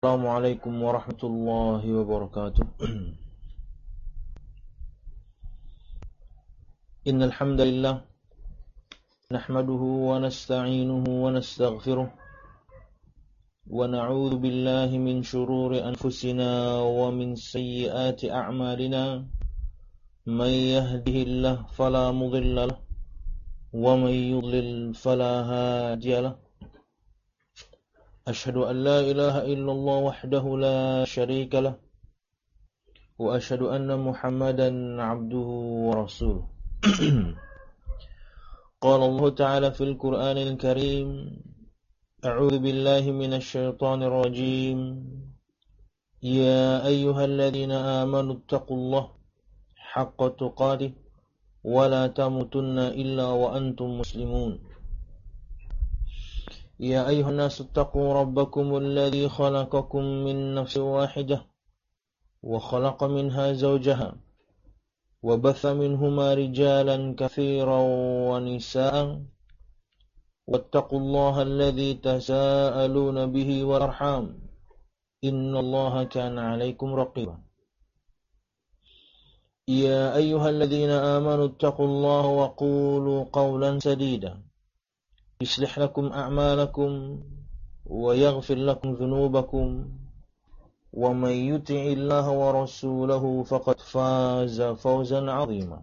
Assalamualaikum warahmatullahi wabarakatuh. Innal hamdalillah nahmaduhu wa nasta'inuhu wa nastaghfiruh wa na'udzu billahi min shururi anfusina wa min sayyiati a'malina. May yahdihillahu fala mudilla lahu wa may yudlil fala hadiya lahu. Asyhadu an la ilaha illallah wahdahu la syarika lah wa asyhadu anna Muhammadan abduhu wa rasuluh. Qala Allah Ta'ala fil Qur'anil Karim, a'udzu billahi minasy syaithanir rajim. Ya ayyuhalladzina amanu taqullaha haqqa tuqatih wa la tamutunna illa wa antum muslimun. يا أيها الناس اتقوا ربكم الذي خلقكم من نفس واحدة وخلق منها زوجها وبث منهما رجالا كثيرا ونساء واتقوا الله الذي تساءلون به والأرحام إن الله كان عليكم رقيبا يا أيها الذين آمنوا اتقوا الله وقولوا قولا سديدا يصلح لكم أعمالكم ويغفر لكم ذنوبكم ومن يطع الله ورسوله فقد فاز فوزا عظيما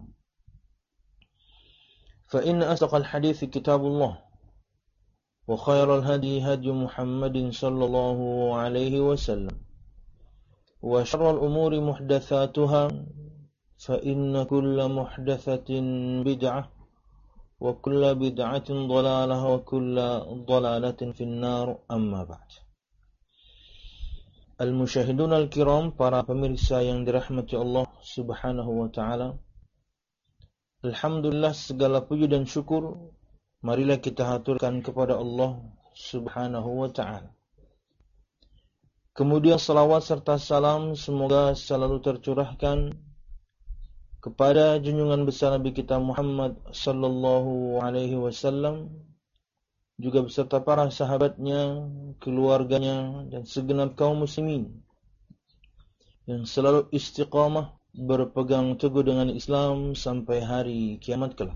فإن أصدق الحديث كتاب الله وخير الهدي هدي محمد صلى الله عليه وسلم وشر الأمور محدثاتها فإن كل محدثة بدعة وكل بدعة ضلالة وكل ضلالة في النار أما بعد. Al-musyahidun al-kiram, para pemirsa yang dirahmati Allah subhanahu wa ta'ala, alhamdulillah, segala puji dan syukur marilah kita haturkan kepada Allah subhanahu wa ta'ala. Kemudian salawat serta salam semoga selalu tercurahkan kepada junjungan besar Nabi kita Muhammad sallallahu alaihi wasallam, juga beserta para sahabatnya, keluarganya, dan segenap kaum muslimin yang selalu istiqamah berpegang teguh dengan Islam sampai hari kiamat kelak.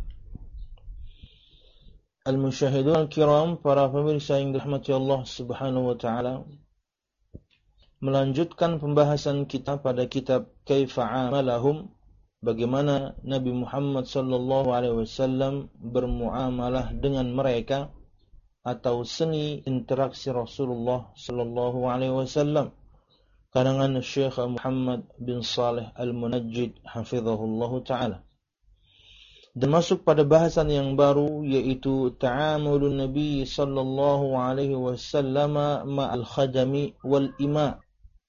Al-musyahidun al-kiram, para pemirsa yang dirahmati Allah subhanahu wa ta'ala, melanjutkan pembahasan kita pada kitab Kaifa Amalahum, bagaimana Nabi Muhammad sallallahu alaihi wasallam bermuamalah dengan mereka, atau seni interaksi Rasulullah sallallahu alaihi wasallam, karangan Syekh Muhammad bin Saleh Al-Munajjid hafizahullah taala. Dan masuk pada bahasan yang baru, yaitu ta'amulun Nabi sallallahu alaihi wasallam ma'al khadami wal ima',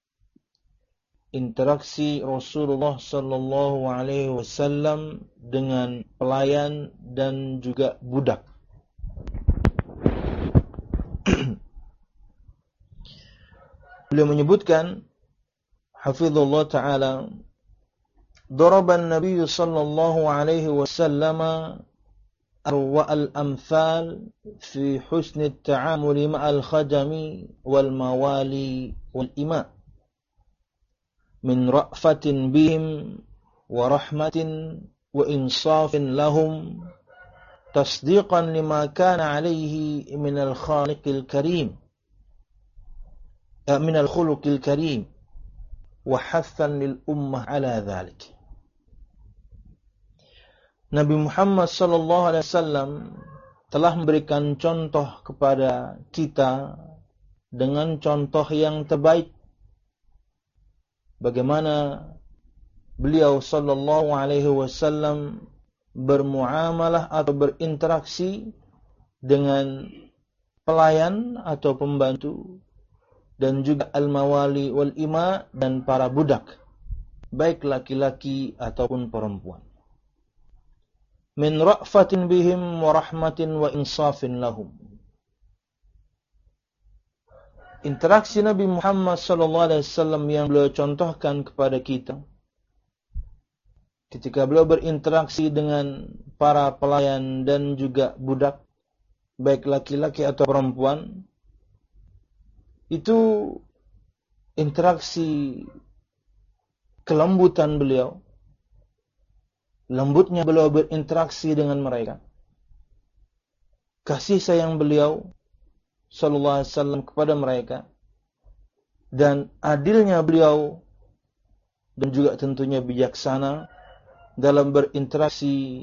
interaksi Rasulullah sallallahu alaihi wasallam dengan pelayan dan juga budak. Beliau menyebutkan hafizallahu taala, daraba an-nabiy sallallahu alaihi wasallam arwa al-amthal fi husni at-ta'amuli ma'al khadami wal mawali wal ima' min ra'fatin bihim wa rahmatin wa insafin lahum tasdiqan lima kana alaihi min al-khaliqil karim min al-khuluqil karim wa hathan lil ummah ala dhalik. Nabi Muhammad sallallahu alaihi wasallam telah memberikan contoh kepada kita dengan contoh yang terbaik, bagaimana beliau sallallahu alaihi wasallam bermuamalah atau berinteraksi dengan pelayan atau pembantu, dan juga al-mawali wal ima, dan para budak, baik laki-laki ataupun perempuan. Min ra'fatin bihim wa rahmatin wa insafin lahum. Interaksi Nabi Muhammad SAW yang beliau contohkan kepada kita ketika beliau berinteraksi dengan para pelayan dan juga budak, baik laki-laki atau perempuan, itu interaksi kelembutan beliau, lembutnya beliau berinteraksi dengan mereka, kasih sayang beliau sallallahu alaihi wasallam kepada mereka, dan adilnya beliau, dan juga tentunya bijaksana dalam berinteraksi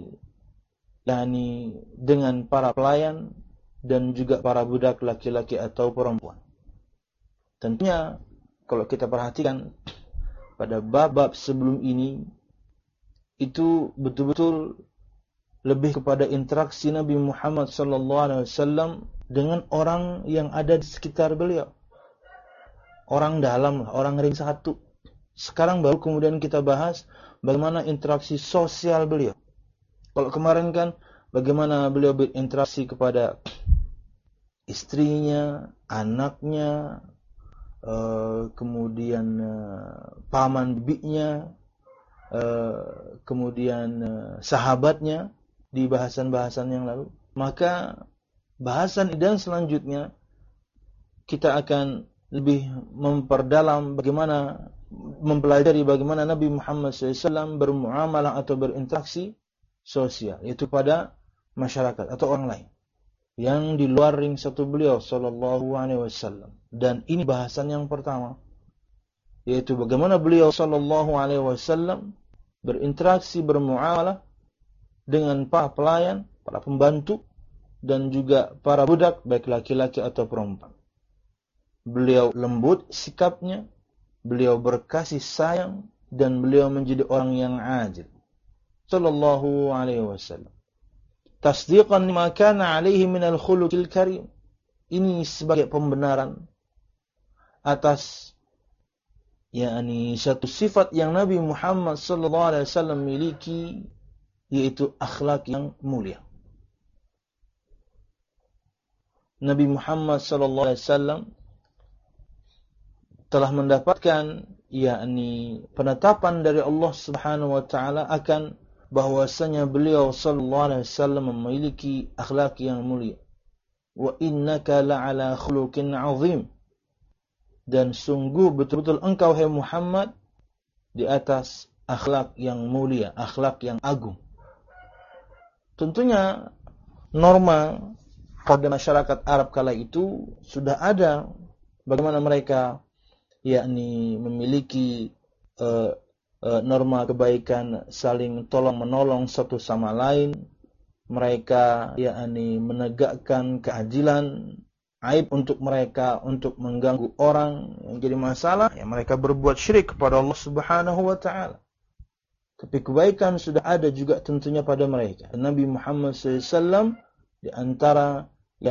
dengan para pelayan dan juga para budak laki-laki atau perempuan. Tentunya kalau kita perhatikan pada bab-bab sebelum ini, itu betul-betul lebih kepada interaksi Nabi Muhammad SAW dengan orang yang ada di sekitar beliau. Orang dalam, orang ring satu. Sekarang baru kemudian kita bahas bagaimana interaksi sosial beliau. Kalau kemarin kan bagaimana beliau berinteraksi kepada istrinya, anaknya, kemudian paman bibinya, kemudian sahabatnya di bahasan-bahasan yang lalu. Maka bahasan dan selanjutnya kita akan lebih memperdalam bagaimana, mempelajari bagaimana Nabi Muhammad SAW bermuamalah atau berinteraksi sosial, yaitu pada masyarakat atau orang lain yang di luar ring satu beliau sallallahu alaihi wasallam. Dan ini bahasan yang pertama, yaitu bagaimana beliau sallallahu alaihi wasallam berinteraksi, bermuamalah dengan para pelayan, para pembantu, dan juga para budak, baik laki-laki atau perempuan. Beliau lembut sikapnya, beliau berkasih sayang, dan beliau menjadi orang yang adil sallallahu alaihi wasallam. Tasdiqan lima kana alaihi minal khuluqil karim. Ini sebagai pembenaran atas satu sifat yang Nabi Muhammad sallallahu alaihi wasallam miliki, yaitu akhlak yang mulia. Nabi Muhammad sallallahu alaihi wasallam telah mendapatkan penetapan dari Allah Subhanahu wa taala akan bahwasanya beliau sallallahu alaihi wasallam memiliki akhlak yang mulia. Wa innaka la'ala khuluqin 'azim. Dan sungguh betul-betul engkau, hai Muhammad, di atas akhlak yang mulia, akhlak yang agung. Tentunya norma pada masyarakat Arab kala itu sudah ada bagaimana mereka memiliki norma kebaikan, saling tolong-menolong satu sama lain. Mereka menegakkan keadilan, aib untuk mereka untuk mengganggu orang yang jadi masalah, mereka berbuat syirik kepada Allah Subhanahu wa taala. Tapi kebaikan sudah ada juga tentunya pada mereka. Nabi Muhammad SAW di antara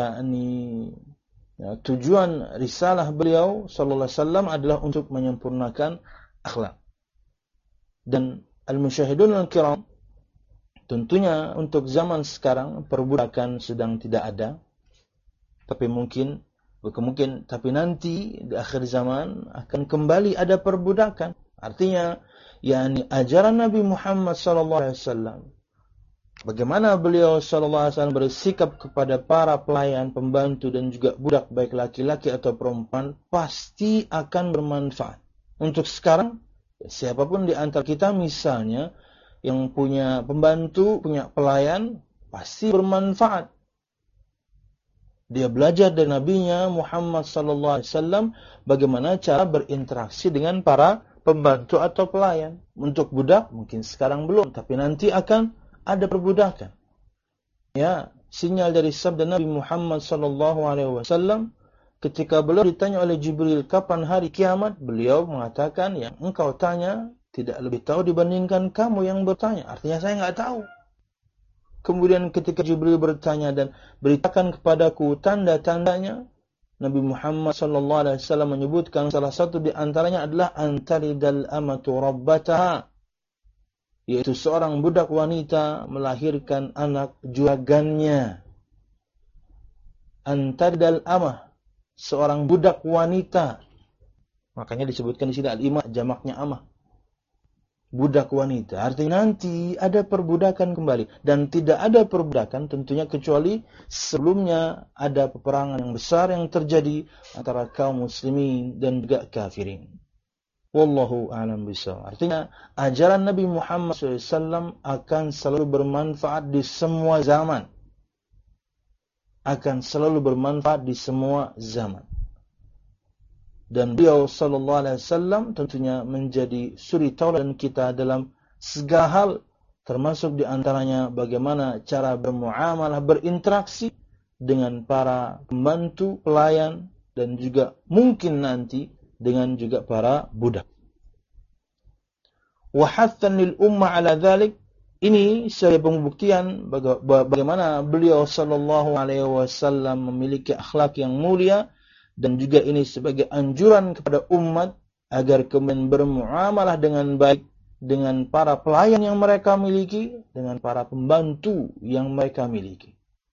tujuan risalah beliau sallallahu alaihi wasallam adalah untuk menyempurnakan akhlak. Dan al-musyahidun al-kiram, tentunya untuk zaman sekarang perbudakan sedang tidak ada. Tapi tapi nanti di akhir zaman akan kembali ada perbudakan. Artinya ajaran Nabi Muhammad sallallahu alaihi wasallam, bagaimana beliau sallallahu alaihi wasallam bersikap kepada para pelayan, pembantu dan juga budak baik laki-laki atau perempuan, pasti akan bermanfaat. Untuk sekarang, siapapun di antara kita misalnya yang punya pembantu, punya pelayan, pasti bermanfaat. Dia belajar dari nabinya Muhammad sallallahu alaihi wasallam bagaimana cara berinteraksi dengan para pembantu atau pelayan. Untuk budak mungkin sekarang belum, tapi nanti akan ada perbudakan. Sinyal dari sabda Nabi Muhammad sallallahu alaihi wasallam ketika beliau ditanya oleh Jibril kapan hari kiamat, beliau mengatakan, yang engkau tanya tidak lebih tahu dibandingkan kamu yang bertanya. Artinya saya enggak tahu. Kemudian ketika Jibril bertanya dan beritakan kepadaku tanda-tandanya, Nabi Muhammad sallallahu alaihi wasallam menyebutkan salah satu di antaranya adalah antaridal amatu rabbataha, yaitu seorang budak wanita melahirkan anak juragannya. Antaridal amah, seorang budak wanita. Makanya disebutkan di sini al-imah, jamaknya amah. Budak wanita. Artinya nanti ada perbudakan kembali. Dan tidak ada perbudakan tentunya kecuali sebelumnya ada peperangan yang besar yang terjadi antara kaum muslimin dan juga kafirin. Wallahu a'lam bishawab. Artinya ajaran Nabi Muhammad SAW akan selalu bermanfaat di semua zaman. Akan selalu bermanfaat di semua zaman. Dan beliau sallallahu alaihi wasallam tentunya menjadi suri tauladan kita dalam segala hal, termasuk di antaranya bagaimana cara bermuamalah, berinteraksi dengan para pembantu, pelayan, dan juga mungkin nanti dengan juga para budak. Wa hathan lil ummah ala dzalik, ini sebagai pembuktian bagaimana beliau sallallahu alaihi wasallam memiliki akhlak yang mulia, dan juga ini sebagai anjuran kepada umat agar kemudian bermuamalah dengan baik dengan para pelayan yang mereka miliki, dengan para pembantu yang mereka miliki.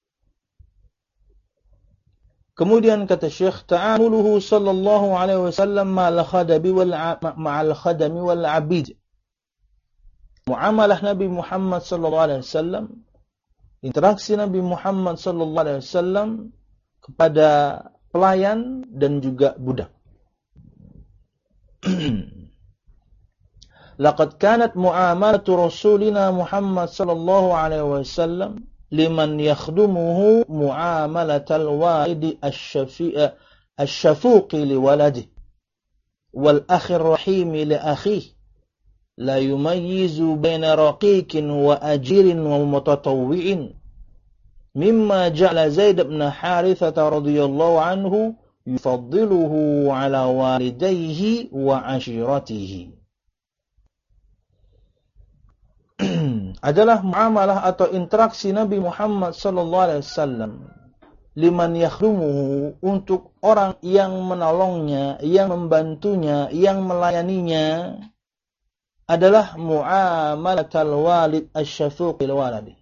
Kemudian kata Syekh, ta'amuluhu sallallahu alaihi wasallam ma'al khadami wal abid. Muamalah Nabi Muhammad sallallahu alaihi wasallam, interaksi Nabi Muhammad sallallahu alaihi wasallam kepada pelayan dan juga budak. Laqad kanat muamalatu Rasulina Muhammad sallallahu alaihi wasallam liman yakhdumuhu muamalatal walidi asy-syafuqi liwaladihi wal akhir rahimi li akhihi la yumayyizu baina raqiqin wa ajirin wa mutatawwi'in mimma ja'ala Zaid bin Harithah radhiyallahu anhu yufaddiluhu ala walidayhi wa ashiratihi. Adalah muamalah atau interaksi Nabi Muhammad sallallahu alaihi wasallam liman yakhdumuhu, untuk orang yang menolongnya, yang membantunya, yang melayaninya, adalah muamalatul walid asy-syafuq lil waladi.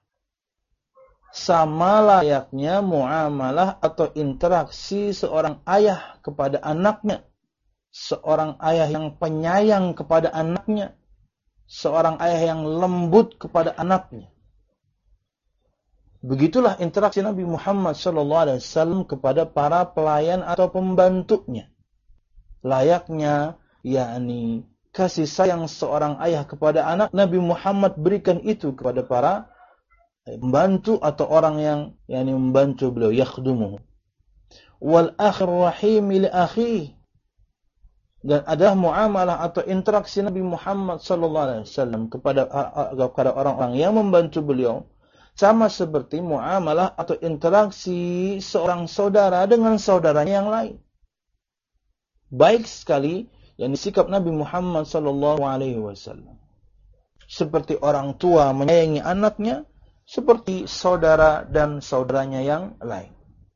Sama layaknya muamalah atau interaksi seorang ayah kepada anaknya, seorang ayah yang penyayang kepada anaknya, seorang ayah yang lembut kepada anaknya. Begitulah interaksi Nabi Muhammad SAW kepada para pelayan atau pembantunya. Layaknya, yakni kasih sayang seorang ayah kepada anak, Nabi Muhammad berikan itu kepada para pembantu atau orang yang yakni membantu beliau, yakhdumuhu. Wal akhir rahimi li akhihi, dan adalah muamalah atau interaksi Nabi Muhammad SAW kepada orang-orang yang membantu beliau sama seperti muamalah atau interaksi seorang saudara dengan saudaranya yang lain. Baik sekali yang sikap Nabi Muhammad SAW, seperti orang tua menyayangi anaknya, seperti saudara dan saudaranya yang lain.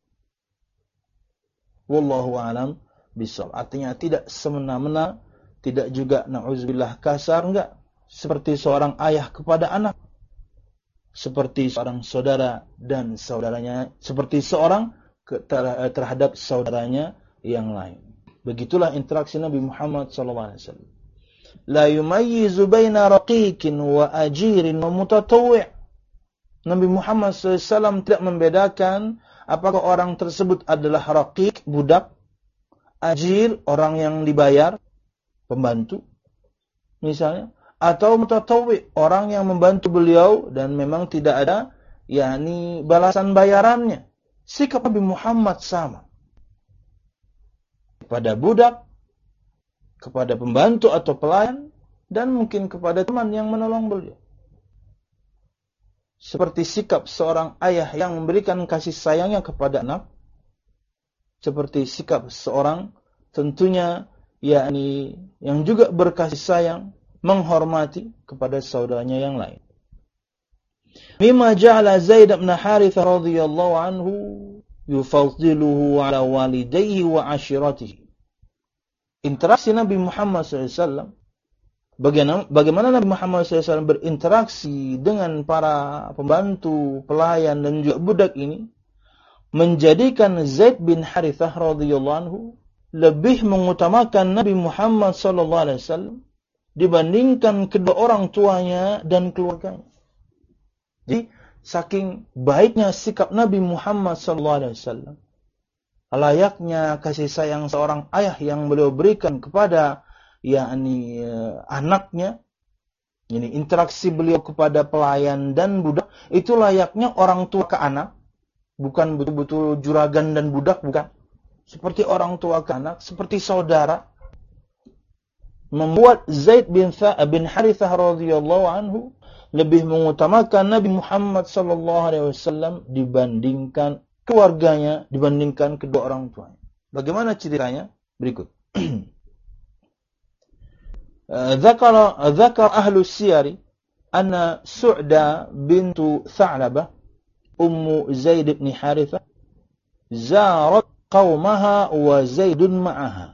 Wallahu a'lam bishawab. Artinya tidak semena-mena, tidak juga na'udzubillah kasar, enggak. Seperti seorang ayah kepada anak, seperti seorang saudara dan saudaranya, seperti seorang terhadap saudaranya yang lain. Begitulah interaksi Nabi Muhammad SAW. La yumayyizu baina raqiqin wa ajirin wa mutatawwi'. Nabi Muhammad SAW tidak membedakan apakah orang tersebut adalah raqiq, budak, ajir, orang yang dibayar, pembantu misalnya, atau mutatawwi, orang yang membantu beliau dan memang tidak ada yakni balasan bayarannya. Sikap Nabi Muhammad sama kepada budak, kepada pembantu atau pelayan, dan mungkin kepada teman yang menolong beliau. Seperti sikap seorang ayah yang memberikan kasih sayangnya kepada anak, seperti sikap seorang tentunya yakni yang juga berkasih sayang, menghormati kepada saudaranya yang lain. Mimma ja'ala Zaid bin Harithah radhiyallahu anhu yufaddiluhu ala walidayhi wa ashiratihi. Interaksi Nabi Muhammad SAW, bagaimana Nabi Muhammad SAW berinteraksi dengan para pembantu, pelayan dan juga budak ini, menjadikan Zaid bin Harithah radhiyallahu anhu lebih mengutamakan Nabi Muhammad SAW dibandingkan kedua orang tuanya dan keluarganya. Jadi saking baiknya sikap Nabi Muhammad SAW, layaknya kasih sayang seorang ayah yang beliau berikan kepada yakni anaknya, ini interaksi beliau kepada pelayan dan budak itu layaknya orang tua ke anak, bukan betul-betul juragan dan budak, bukan. Seperti orang tua ke anak, seperti saudara. Membuat Zaid bin Harithah radhiyallahu anhu lebih mengutamakan Nabi Muhammad sallallahu alaihi wasallam dibandingkan keluarganya, dibandingkan kedua orang tuanya. Bagaimana ceritanya? Berikut. ذكر أهل السير أن سعدة بنت ثعلبة أم زيد بن حارثة زارت قومها وزيد معها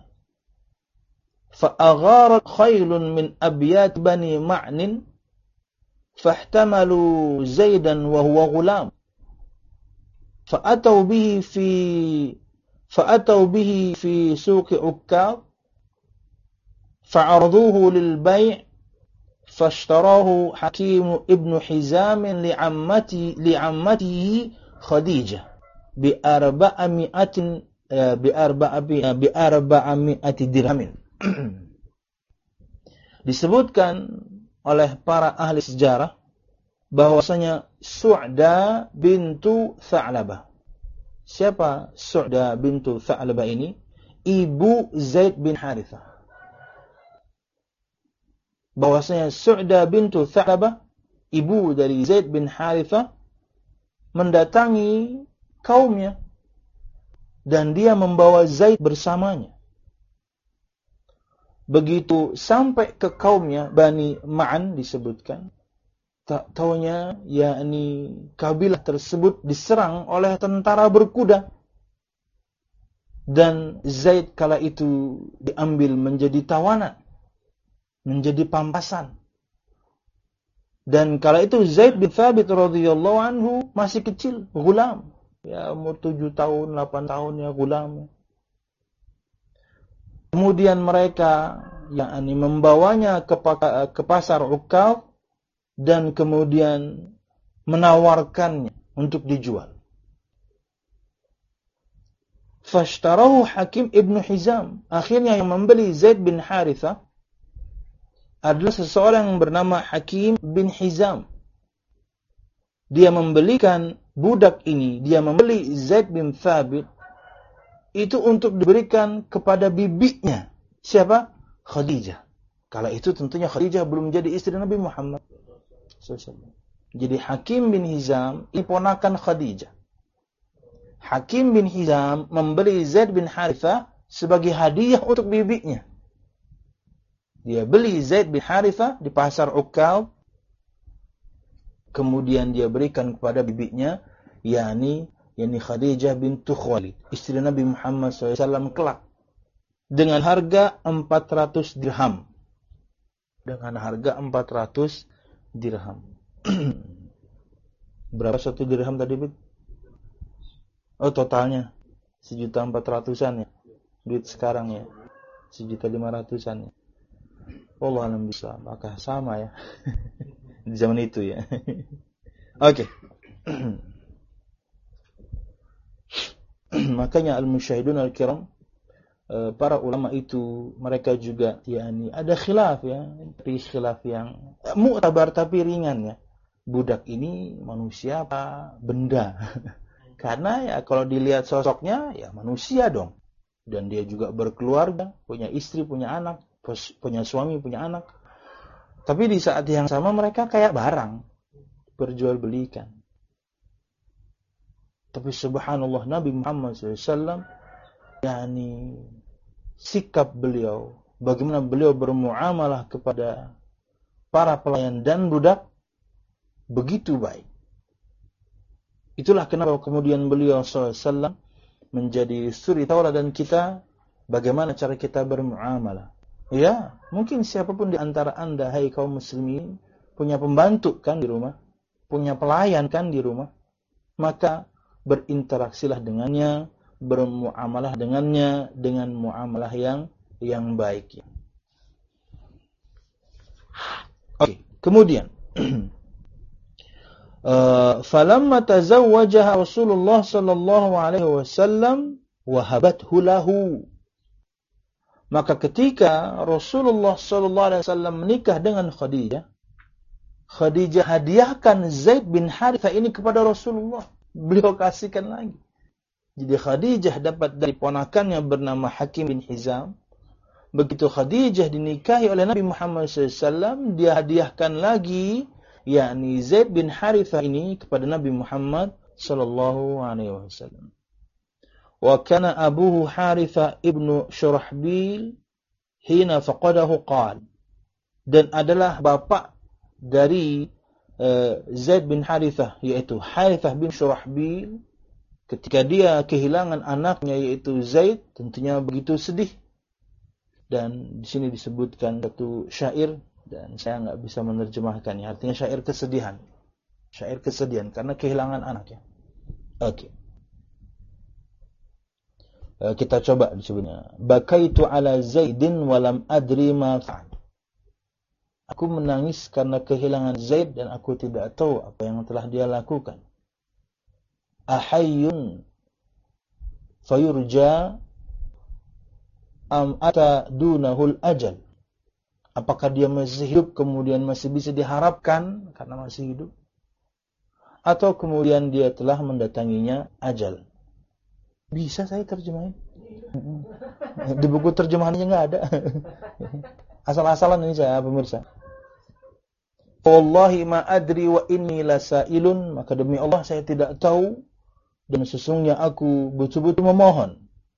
فأغارت خيل من أبيات بني معن فاحتملوا زيدا وهو غلام فأتوا به في سوق عكاظ فعرضوه للبيع فاشتراه حكيم ابن حزام لعمته خديجة بأربعمائة درهم. Disebutkan oleh para ahli sejarah bahwasanya Su'da bintu Tha'labah. Siapa Su'da bintu Tha'labah ini? Ibu Zaid bin Harithah. Bahwasanya Su'da bintu Tha'labah, ibu dari Zaid bin Harithah, mendatangi kaumnya dan dia membawa Zaid bersamanya. Begitu sampai ke kaumnya, Bani Ma'an disebutkan, tak taunya yakni kabilah tersebut diserang oleh tentara berkuda. Dan Zaid kala itu diambil menjadi tawanan, menjadi pampasan. Dan kala itu Zaid bin Thabit radhiyallahu anhu masih kecil, gulam. Ya, umur 7 tahun, 8 tahun ya, gulam. Kemudian mereka yakni membawanya ke pasar Uqab dan kemudian menawarkannya untuk dijual. Fashtarahu Hakim ibn Hizam. Akhirnya yang membeli Zaid bin Harithah adalah seseorang yang bernama Hakim bin Hizam. Dia membelikan budak ini, dia membeli Zaid bin Thabit itu untuk diberikan kepada bibinya. Siapa? Khadijah. Kala itu tentunya Khadijah belum jadi istri Nabi Muhammad SAW. Jadi Hakim bin Hizam ini ponakan Khadijah. Hakim bin Hizam membeli Zaid bin Harithah sebagai hadiah untuk bibinya. Dia beli Zaid bin Harithah di pasar Uqab, kemudian dia berikan kepada bibinya, yakni Khadijah bintu Khuwailid, istri Nabi Muhammad SAW kelak, dengan harga 400 dirham. Dengan harga 400 dirham. Berapa satu dirham tadi, Bid? Oh, totalnya 1.400.000-an ya. Duit sekarang ya. 1.500.000-an ya. Allah alam bisa, maka sama ya. Di zaman itu ya. Oke. Makanya al-musyahidun al-kiram, para ulama itu mereka juga yakni ada khilaf ya, tapi khilaf yang mu'tabar tapi ringan ya. Budak ini manusia apa benda? Karena ya kalau dilihat sosoknya ya manusia dong. Dan dia juga berkeluarga, punya istri, punya anak, punya suami, punya anak. Tapi di saat yang sama mereka kayak barang, perjualbelikan. Tapi subhanallah Nabi Muhammad SAW, yakni sikap beliau, bagaimana beliau bermuamalah kepada para pelayan dan budak, begitu baik. Itulah kenapa kemudian beliau SAW menjadi suri tauladan kita, bagaimana cara kita bermuamalah. Ya, mungkin siapapun di antara anda, hai kaum muslimin, punya pembantu kan di rumah, punya pelayan kan di rumah, maka berinteraksilah dengannya, bermuamalah dengannya dengan muamalah yang baik. Oke, kemudian falamma tazawwajaha Rasulullah sallallahu alaihi wasallam wahabathu lahu Maka ketika Rasulullah SAW menikah dengan Khadijah, Khadijah hadiahkan Zaid bin Harithah ini kepada Rasulullah. Beliau kasihkan lagi. Jadi Khadijah dapat dari ponakannya bernama Hakim bin Hizam. Begitu Khadijah dinikahi oleh Nabi Muhammad SAW, dia hadiahkan lagi, yakni Zaid bin Harithah ini kepada Nabi Muhammad SAW. Wa kana abuhu Harithah ibnu Shurahbil hina faqadahu qal. Dan adalah bapak dari Zaid bin Harithah, yaitu Harithah bin Shurahbil, ketika dia kehilangan anaknya yaitu Zaid, tentunya begitu sedih. Dan di sini disebutkan satu syair, dan saya nggak bisa menerjemahkannya. Artinya syair kesedihan. Syair kesedihan karena kehilangan anaknya. Oke. Kita coba disebutnya. Bakaitu ala Zaidin walam adri ma fa'al. Aku menangis karena kehilangan Zaid dan aku tidak tahu apa yang telah dia lakukan. Ahayyun fayurja am ata dunahul ajal. Apakah dia masih hidup kemudian masih bisa diharapkan karena masih hidup? Atau kemudian dia telah mendatanginya ajal? Bisa saya terjemahin? Di buku terjemahannya nggak ada. Asal-asalan ini saya, pemirsa. Wallahi ma adri wa inni lasailun. Maka demi Allah saya tidak tahu dan sesungguhnya aku betul-betul memohon.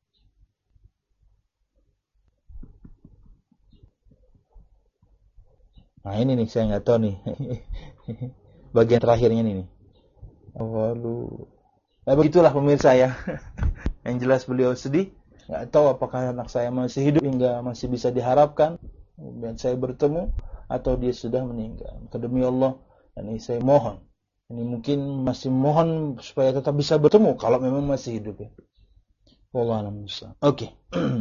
Nah ini nih saya nggak tahu nih. Bagian terakhirnya ini nih. Waduh. Nah, begitulah pemirsa ya. Yang jelas beliau sedih, nggak tahu apakah anak saya masih hidup hingga masih bisa diharapkan, kemudian saya bertemu, atau dia sudah meninggal. Demi Allah, ini saya mohon. Ini mungkin masih mohon supaya tetap bisa bertemu kalau memang masih hidup ya. Wallahu a'lam bishawab. Oke.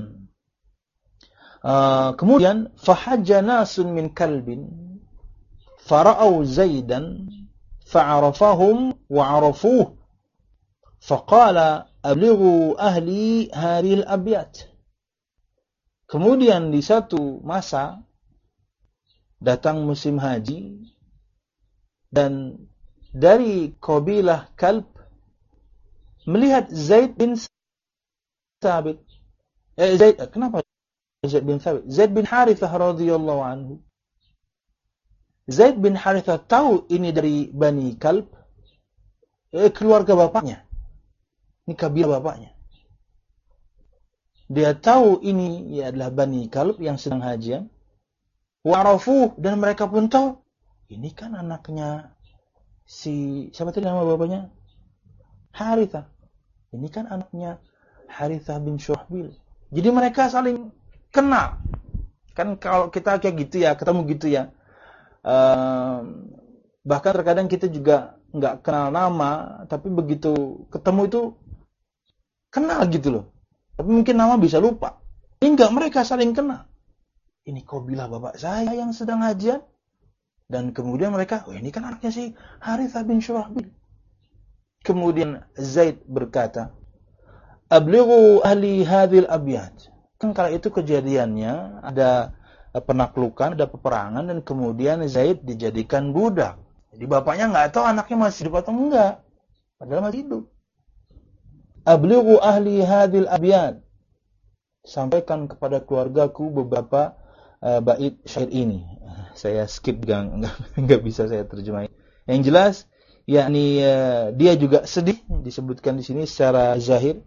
Kemudian fahajja nasun min kalbin fara'au Zaidan fa'arafahum wa'arafuh faqala ablighu ahli haril abyat. Kemudian di satu masa datang musim haji dan dari kabilah Kalb melihat Zaid bin Thabit. Kenapa Zaid bin Thabit? Zaid bin Harithah radhiyallahu anhu. Zaid bin Harithah tahu ini dari Bani Kalb, keluarga bapaknya. Ini kabilah bapaknya. Dia tahu ini adalah Bani Kalb yang sedang hajian. Wa'arafuh, dan mereka pun tahu ini kan anaknya si siapa tadi nama bapaknya? Harithah. Ini kan anaknya Harithah bin Shurahbil. Jadi mereka saling kenal. Kan kalau kita kayak gitu ya, ketemu gitu ya. Bahkan terkadang kita juga nggak kenal nama, tapi begitu ketemu itu kenal gitu loh. Tapi mungkin nama bisa lupa. Enggak, mereka saling kenal. Ini kabilah bapak saya yang sedang hajian. Dan kemudian mereka, oh ini kan anaknya si Harithah bin Shurahbil. Kemudian Zaid berkata, Ablighu ahli hadhil abyad. Kan kala itu kejadiannya ada penaklukan, ada peperangan, dan kemudian Zaid dijadikan budak. Jadi bapaknya nggak tahu anaknya masih hidup atau enggak. Padahal masih hidup. Ablighu ahli hadhil abyad. Sampaikan kepada keluargaku beberapa bait syair ini. Saya skip, nggak bisa saya terjemahin. Yang jelas, yakni dia juga sedih, disebutkan di sini secara zahir.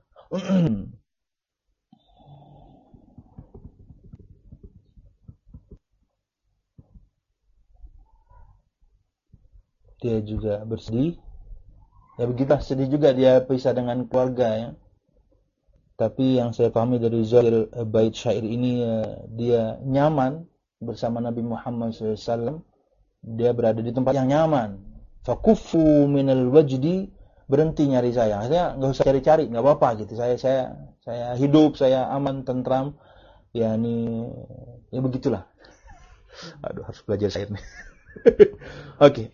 Dia juga bersedih. Ya begitulah, sedih juga dia pisah dengan keluarga ya. Tapi yang saya pahami dari zahir bait syair ini, dia nyaman bersama Nabi Muhammad SAW. Dia berada di tempat yang nyaman. Fakuffu minal wajdi, berhenti nyari saya. Artinya nggak usah cari-cari, nggak apa-apa gitu. Saya hidup, saya aman, tentram. Ya ini, ya begitulah. Aduh, harus belajar syair nih. Oke.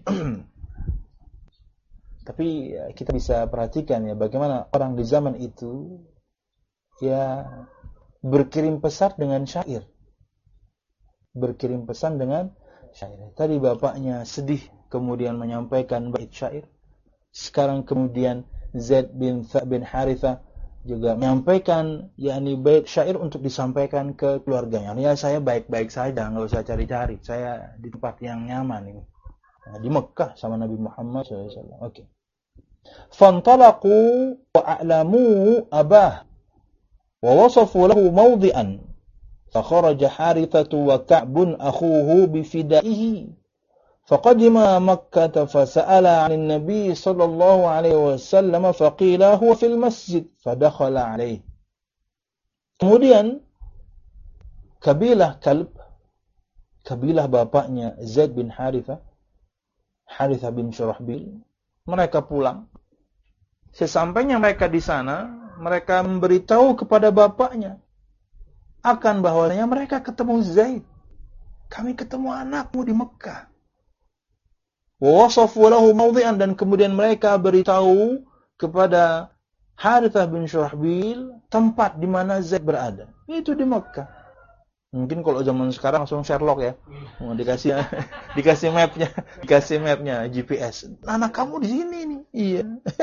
Tapi kita bisa perhatikan ya bagaimana orang di zaman itu ya berkirim pesan dengan syair. Berkirim pesan dengan syair. Tadi bapaknya sedih kemudian menyampaikan bait syair. Sekarang kemudian Zaid bin Harithah juga menyampaikan bait syair untuk disampaikan ke keluarganya. Ya, saya baik-baik saja, enggak usah cari-cari. Saya di tempat yang nyaman ini. Nah, di Mekah sama Nabi Muhammad SAW. Oke. Fantalaqu wa a'lamu abah wa wasafu lahu mawdi'an. Fakharaja Harithatu wa Ka'bun akhuhu bifidaihi. Faqadima Makkah fasa'ala 'anil Nabi sallallahu alaihi wasallam faqila huwa fil masjid fadakhala alaihi. Kemudian kabilah Kalb, kabilah bapaknya Zaid bin Harithah bin Shurahbil, mereka pulang. Sesampainya mereka di sana, mereka memberitahu kepada bapaknya akan bahwasanya mereka ketemu Zaid. Kami ketemu anakmu di Mekah. Wa wasafu lahu mawdi'an, dan kemudian mereka beritahu kepada Harithah bin Shurahbil tempat di mana Zaid berada. Itu di Mekah. Mungkin kalau zaman sekarang langsung Sherlock ya. Dikasih mapnya, GPS. Anak kamu di sini nih. Iya.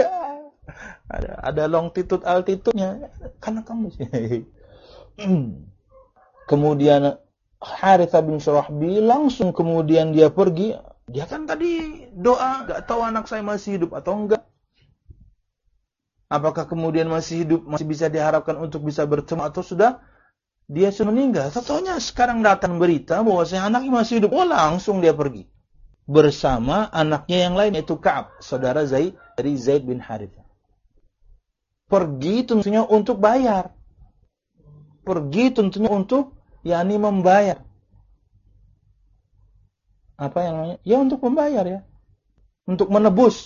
ada longitude altitude-nya. Karena kamu di sini. Kemudian Harithah bin Shurahbil langsung kemudian dia pergi. Dia kan tadi doa, gak tahu anak saya masih hidup atau enggak. Apakah kemudian masih hidup, masih bisa diharapkan untuk bisa bertemu, atau sudah dia sudah meninggal. Tentunya sekarang datang berita bahwa anaknya masih hidup. Oh, langsung dia pergi bersama anaknya yang lain, yaitu Ka'ab, saudara Zaid dari Zaid bin Harithah. Pergi tentunya untuk bayar. Pergi tentunya untuk membayar. Apa yang namanya? Ya, untuk membayar ya. Untuk menebus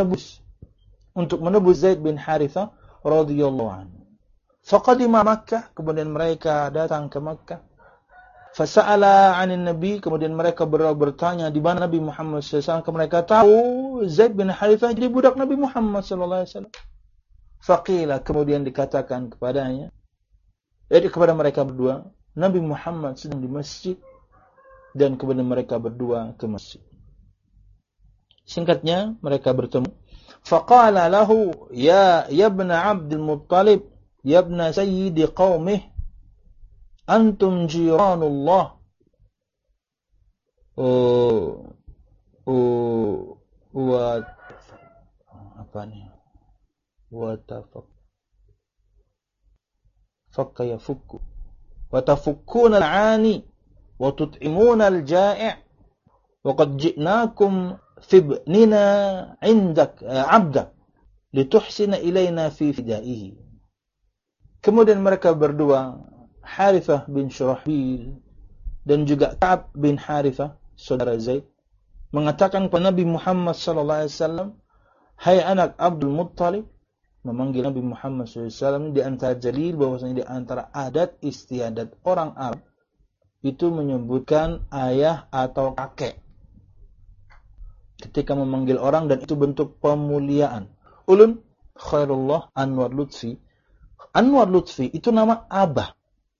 Zaid bin Harithah radhiyallahu anhu. Faqadima Makkah, kemudian mereka datang ke Makkah. Fasa'ala 'anil Nabi, kemudian mereka bertanya di mana Nabi Muhammad SAW. Mereka tahu Zaid bin Harithah jadi budak Nabi Muhammad SAW. Faqila, kemudian dikatakan kepadanya, kepada mereka berdua, Nabi Muhammad sedang di masjid, dan kemudian mereka berdua ke masjid. Singkatnya, mereka bertemu. Faqala lahu, ya ibn Abdul Muttalib, ya ibn sayyidi qaumih, antum jiranullah. Fakka yafukku. Wa tafukkuna al-'ani wa tut'imuna al-ja'i'. Wa qad ji'nakum fi ibnina 'indak 'abdak lituhsina ilaina fi fidaihi. Kemudian mereka berdua, Harithah bin Shurahbil dan juga Ka'ab bin Harithah, saudara Zaid, mengatakan kepada Nabi Muhammad sallallahu alaihi wasallam, "Hai anak Abdul Muttalib," memanggil Nabi Muhammad SAW di antara dalil bahwasanya di antara adat istiadat orang Arab itu menyebutkan ayah atau kakek ketika memanggil orang, dan itu bentuk pemuliaan. Ulun Khairullah Anwar Lutfi. Anwar Lutfi itu nama abah.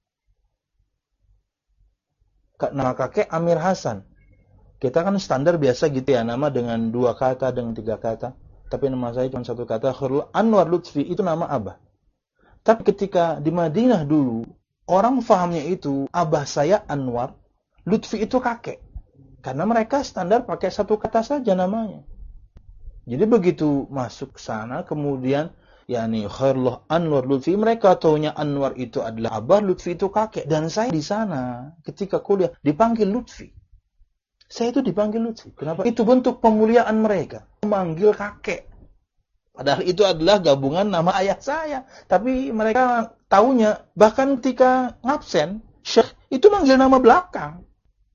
Nama kakek Amir Hasan. Kita kan standar biasa gitu ya, nama dengan 2 kata, dengan 3 kata. Tapi nama saya cuma 1 kata, Anwar Lutfi, itu nama abah. Tapi ketika di Madinah dulu, orang fahamnya itu, abah saya Anwar, Lutfi itu kakek. Karena mereka standar pakai 1 kata saja namanya. Jadi begitu masuk ke sana, kemudian, Khairullah Anwar Lutfi, mereka taunya Anwar itu adalah abah, Lutfi itu kakek. Dan saya di sana, ketika kuliah, dipanggil Lutfi. Saya itu dipanggil Lutfi. Kenapa? Itu bentuk pemuliaan mereka. Memanggil kakek. Padahal itu adalah gabungan nama ayah saya. Tapi mereka taunya, bahkan ketika ngabsen, Syekh itu manggil nama belakang.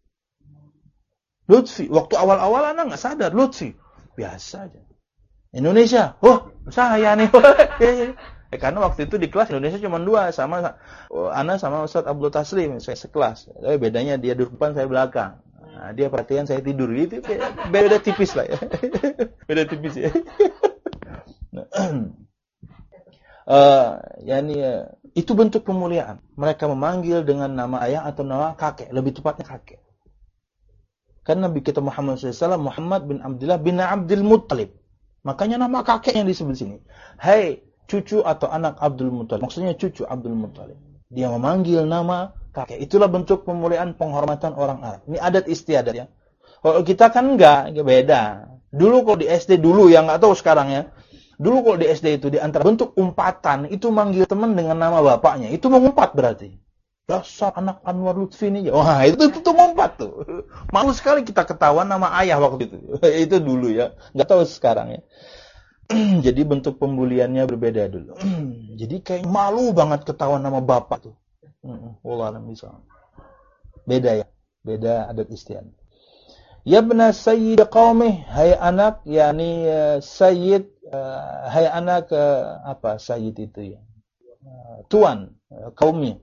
Lutfi. Waktu awal-awal anak nggak sadar. Lutfi. Biasa aja. Indonesia. Oh, saya nih. Karena waktu itu di kelas Indonesia cuma 2. Ana sama Ustaz Abdul Taslim. Saya sekelas. Tapi bedanya dia duduk depan, saya belakang. Nah, dia perhatian saya tidur gitu, beda tipis lah ya. Beda tipis ya. Itu bentuk pemuliaan. Mereka memanggil dengan nama ayah atau nama kakek. Lebih tepatnya kakek. Kan Nabi kita Muhammad SAW, Muhammad bin Abdullah bin Abdul Muttalib. Makanya nama kakek yang disebut sini. Hai cucu atau anak Abdul Muttalib. Maksudnya cucu Abdul Muttalib. Dia memanggil nama kakek. Itulah bentuk pemuliaan penghormatan orang Arab. Ini adat istiadat ya. Kalau kita kan enggak, beda. Dulu kalau di SD dulu ya, nggak tahu sekarang ya. Dulu kalau di SD itu di antara bentuk umpatan itu manggil teman dengan nama bapaknya. Itu mengumpat berarti. Dasar anak Anwar Lutfi ini. Wah, itu ngumpat tuh. Malu sekali kita ketahuan nama ayah waktu itu. Itu dulu ya. Nggak tahu sekarang ya. Jadi bentuk pembuliannya berbeda dulu. Jadi kayak malu banget ketahuan nama bapak tuh. Wallah alam bisa. Beda ya. Beda adat istiadat. Ya bena sayyid qaumih, hai anak, yakni sayyid, hai anak apa sayyid itu ya? Tuan kaumnya.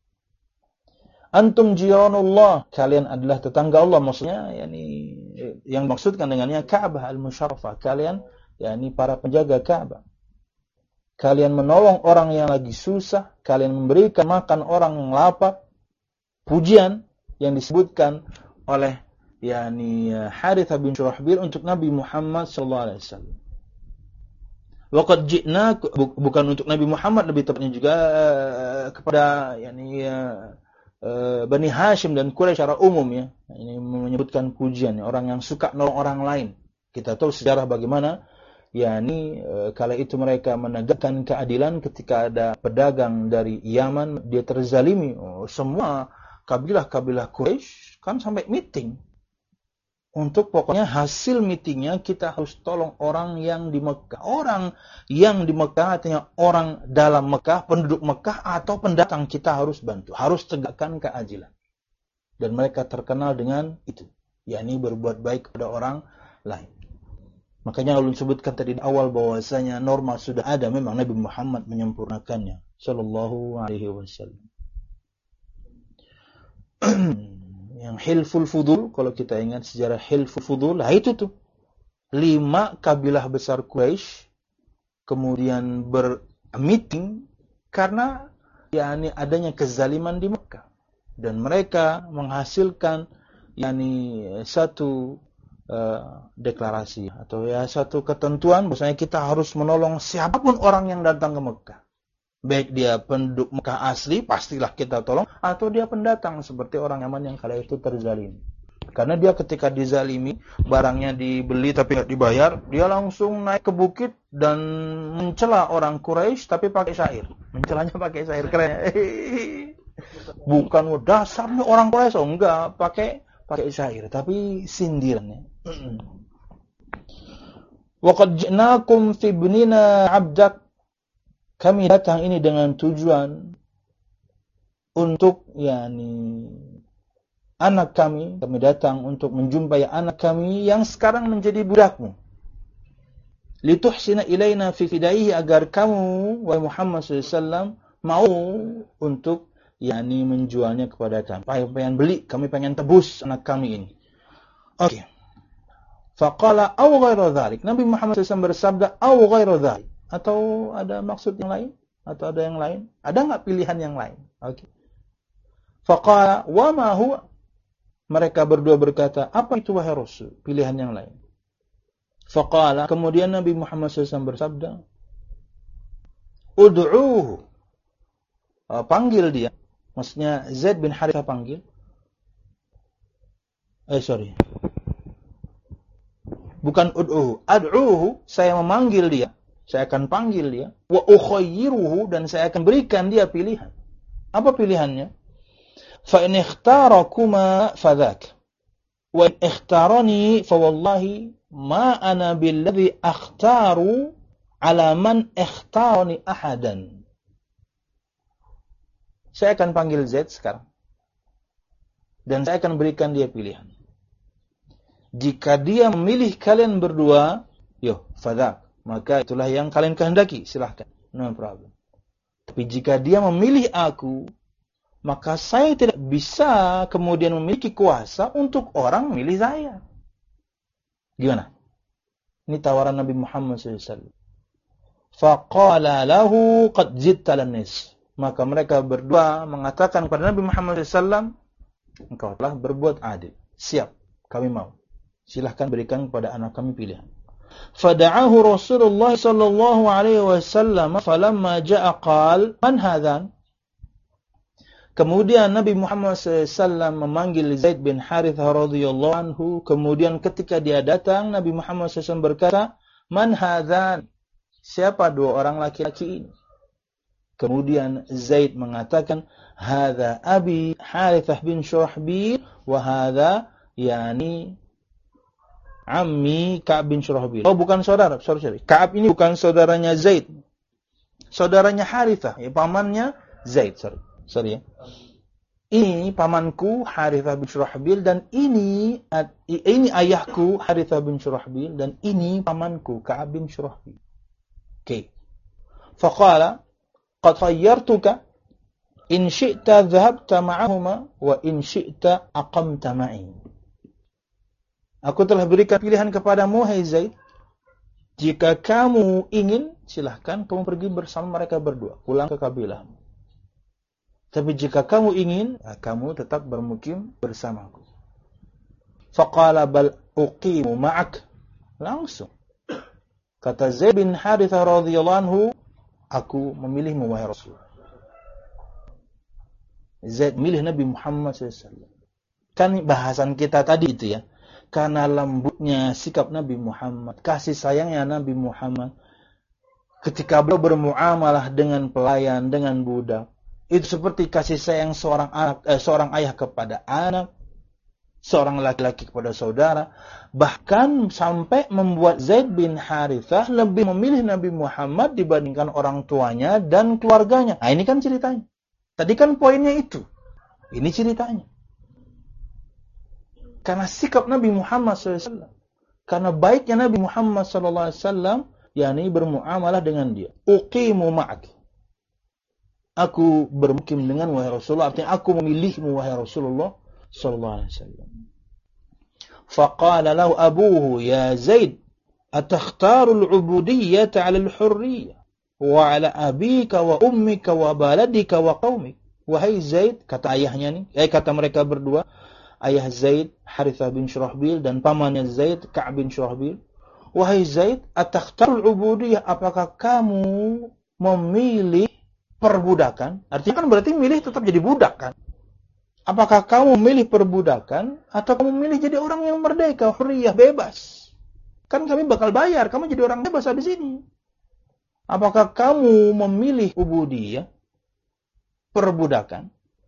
Antum jiranullah, kalian adalah tetangga Allah, maksudnya yakni yang maksudkan dengannya Ka'bah al-Musyarrafah, kalian yakni para penjaga Ka'bah. Kalian menolong orang yang lagi susah, kalian memberikan makan orang yang lapar. Pujian yang disebutkan oleh yakni Harithah bin Syurahbil untuk Nabi Muhammad sallallahu alaihi wasallam. Waqad ji'na, bukan untuk Nabi Muhammad, lebih tepatnya juga kepada yakni Bani Hashim dan Quraisy secara umum ya. Ini menyebutkan pujian orang yang suka nolong orang lain. Kita tahu sejarah bagaimana yakni kala itu mereka menegakkan keadilan ketika ada pedagang dari Yaman dia terzalimi. Semua kabilah-kabilah Quraisy kan sampai meeting. Untuk pokoknya hasil meetingnya kita harus tolong orang yang di Mekah. Orang yang di Mekah artinya orang dalam Mekah, penduduk Mekah atau pendatang kita harus bantu. Harus tegakkan keadilan. Dan mereka terkenal dengan itu. yakni berbuat baik kepada orang lain. Makanya ulun sebutkan tadi di awal bahwasanya norma sudah ada, memang Nabi Muhammad menyempurnakannya sallallahu alaihi wasallam. Yang hilful fudul, kalau kita ingat sejarah hilful fudul, lah itu tuh 5 kabilah besar Quraisy kemudian bermeeting karena yakni adanya kezaliman di Mekah, dan mereka menghasilkan yakni satu deklarasi atau ya satu ketentuan bahwasanya kita harus menolong siapapun orang yang datang ke Mekah. Baik dia penduduk Mekah asli, pastilah kita tolong, atau dia pendatang seperti orang Yaman yang kala itu terzalimi. Karena dia ketika dizalimi, barangnya dibeli tapi tidak dibayar, dia langsung naik ke bukit dan mencela orang Quraisy tapi pakai syair. Mencelanya pakai syair, keren. Bukan dasarnya orang Quraisy, oh enggak, pakai syair, tapi sindirannya. Wa qad ji'nakum fi ibnina 'abdak, kami datang ini dengan tujuan untuk yakni anak kami datang untuk menjumpai anak kami yang sekarang menjadi budakmu. Lituhsina ilaina fi fidaihi, agar kamu wahai Muhammad SAW mau untuk yakni menjualnya kepada kami. Pengen beli, kami pengen tebus anak kami ini. Oke. Faqala aw ghairu dzalik. Nabi Muhammad SAW bersabda aw ghairu dzalik. Atau ada maksud yang lain? Atau ada yang lain? Ada enggak pilihan yang lain? Oke. Faqala wa ma huwa. Mereka berdua berkata, apa itu wahai Rasul? Pilihan yang lain. Faqala, kemudian Nabi Muhammad SAW bersabda, ud'uhu. Panggil dia. Maksudnya Zaid bin Harithah panggil. Bukan ud'uhu. Ad'uhu, saya memanggil dia. Saya akan panggil dia. Wa ukhayyiruhu, dan saya akan berikan dia pilihan. Apa pilihannya? Fa in ikhtarakuma fadhak. Wa in ikhtarani fa wallahi ma ana billadhi akhtaru ala man ikhtarani ahadan. Saya akan panggil Zaid sekarang. Dan saya akan berikan dia pilihan. Jika dia memilih kalian berdua, fadhak, maka itulah yang kalian kehendaki, silahkan, no problem. Tapi jika dia memilih aku, maka saya tidak bisa kemudian memiliki kuasa untuk orang memilih saya. Gimana? Ini tawaran Nabi Muhammad SAW. Faqala lahu qad zidta lan-nis. Maka mereka berdua mengatakan kepada Nabi Muhammad SAW, engkau telah berbuat adil. Siap, kami mau. Silahkan berikan kepada anak kami pilihan. Fada'ahu Rasulullah sallallahu alaihi wasallam falamma ja'a qal man hadhan. Kemudian Nabi Muhammad SAW memanggil Zaid bin Harithah radhiyallahu anhu. Kemudian ketika dia datang, Nabi Muhammad SAW berkata, man hadhan? Siapa dua orang laki-laki ini? Kemudian Zaid mengatakan, hadha abi Harithah bin Shurahbil wa hadha yani ammi Ka'ab bin Shurahbil. Oh, bukan saudara, sorry. Ka'ab ini bukan saudaranya Zaid. Saudaranya Harithah, pamannya Zaid, sorry ya. Ini pamanku Harithah bin Shurahbil dan ini ayahku Harithah bin Shurahbil dan ini pamanku Ka'ab bin Shurahbil. Oke. Faqala qad khayyartuka in syi'ta dhahabta ma'ahuma wa in syi'ta aqamta ma'i. Aku telah berikan pilihan kepadamu, hai Zaid. Jika kamu ingin, silahkan kamu pergi bersama mereka berdua, pulang ke kabilahmu. Tapi jika kamu ingin, kamu tetap bermukim bersamaku. Faqala bal uqimu ma'ak. Langsung. Kata Zaid bin Harithah radhiyallahu anhu, aku memilihmu wahai Rasul. Zaid milih Nabi Muhammad SAW. Kan bahasan kita tadi itu ya. Karena lembutnya sikap Nabi Muhammad, kasih sayangnya Nabi Muhammad, ketika beliau bermuamalah dengan pelayan, dengan budak, itu seperti kasih sayang seorang ayah kepada anak, seorang laki-laki kepada saudara, bahkan sampai membuat Zaid bin Harithah lebih memilih Nabi Muhammad dibandingkan orang tuanya dan keluarganya. Nah, ini kan ceritanya. Tadi kan poinnya itu. Ini ceritanya. Karena sikap Nabi Muhammad SAW. Karena baiknya Nabi Muhammad SAW, yakni bermuamalah dengan dia. Uqimu ma'ak. Aku bermukim dengan wahai Rasulullah. Artinya aku memilihmu wahai Rasulullah SAW. Faqala lahu abuhu ya Zaid. Atakhtarul ubudiyyata ala al-hurriyyah. Wa ala abika wa ummika wa baladika wa qawmik. Wahai Zaid, kata ayahnya nih. Kata mereka berdua. Ayah Zaid, Harithah bin Shurahbil, dan pamannya Zaid, Ka'ab bin Shurahbil. Wahai Zaid, atakhtarul ubudiyah, apakah kamu memilih perbudakan? Artinya kan berarti milih tetap jadi budak kan? Apakah kamu memilih perbudakan, atau kamu memilih jadi orang yang merdeka, hurriyah, bebas? Kan kami bakal bayar, kamu jadi orang bebas habis ini. Apakah kamu memilih ubudiyah, perbudakan?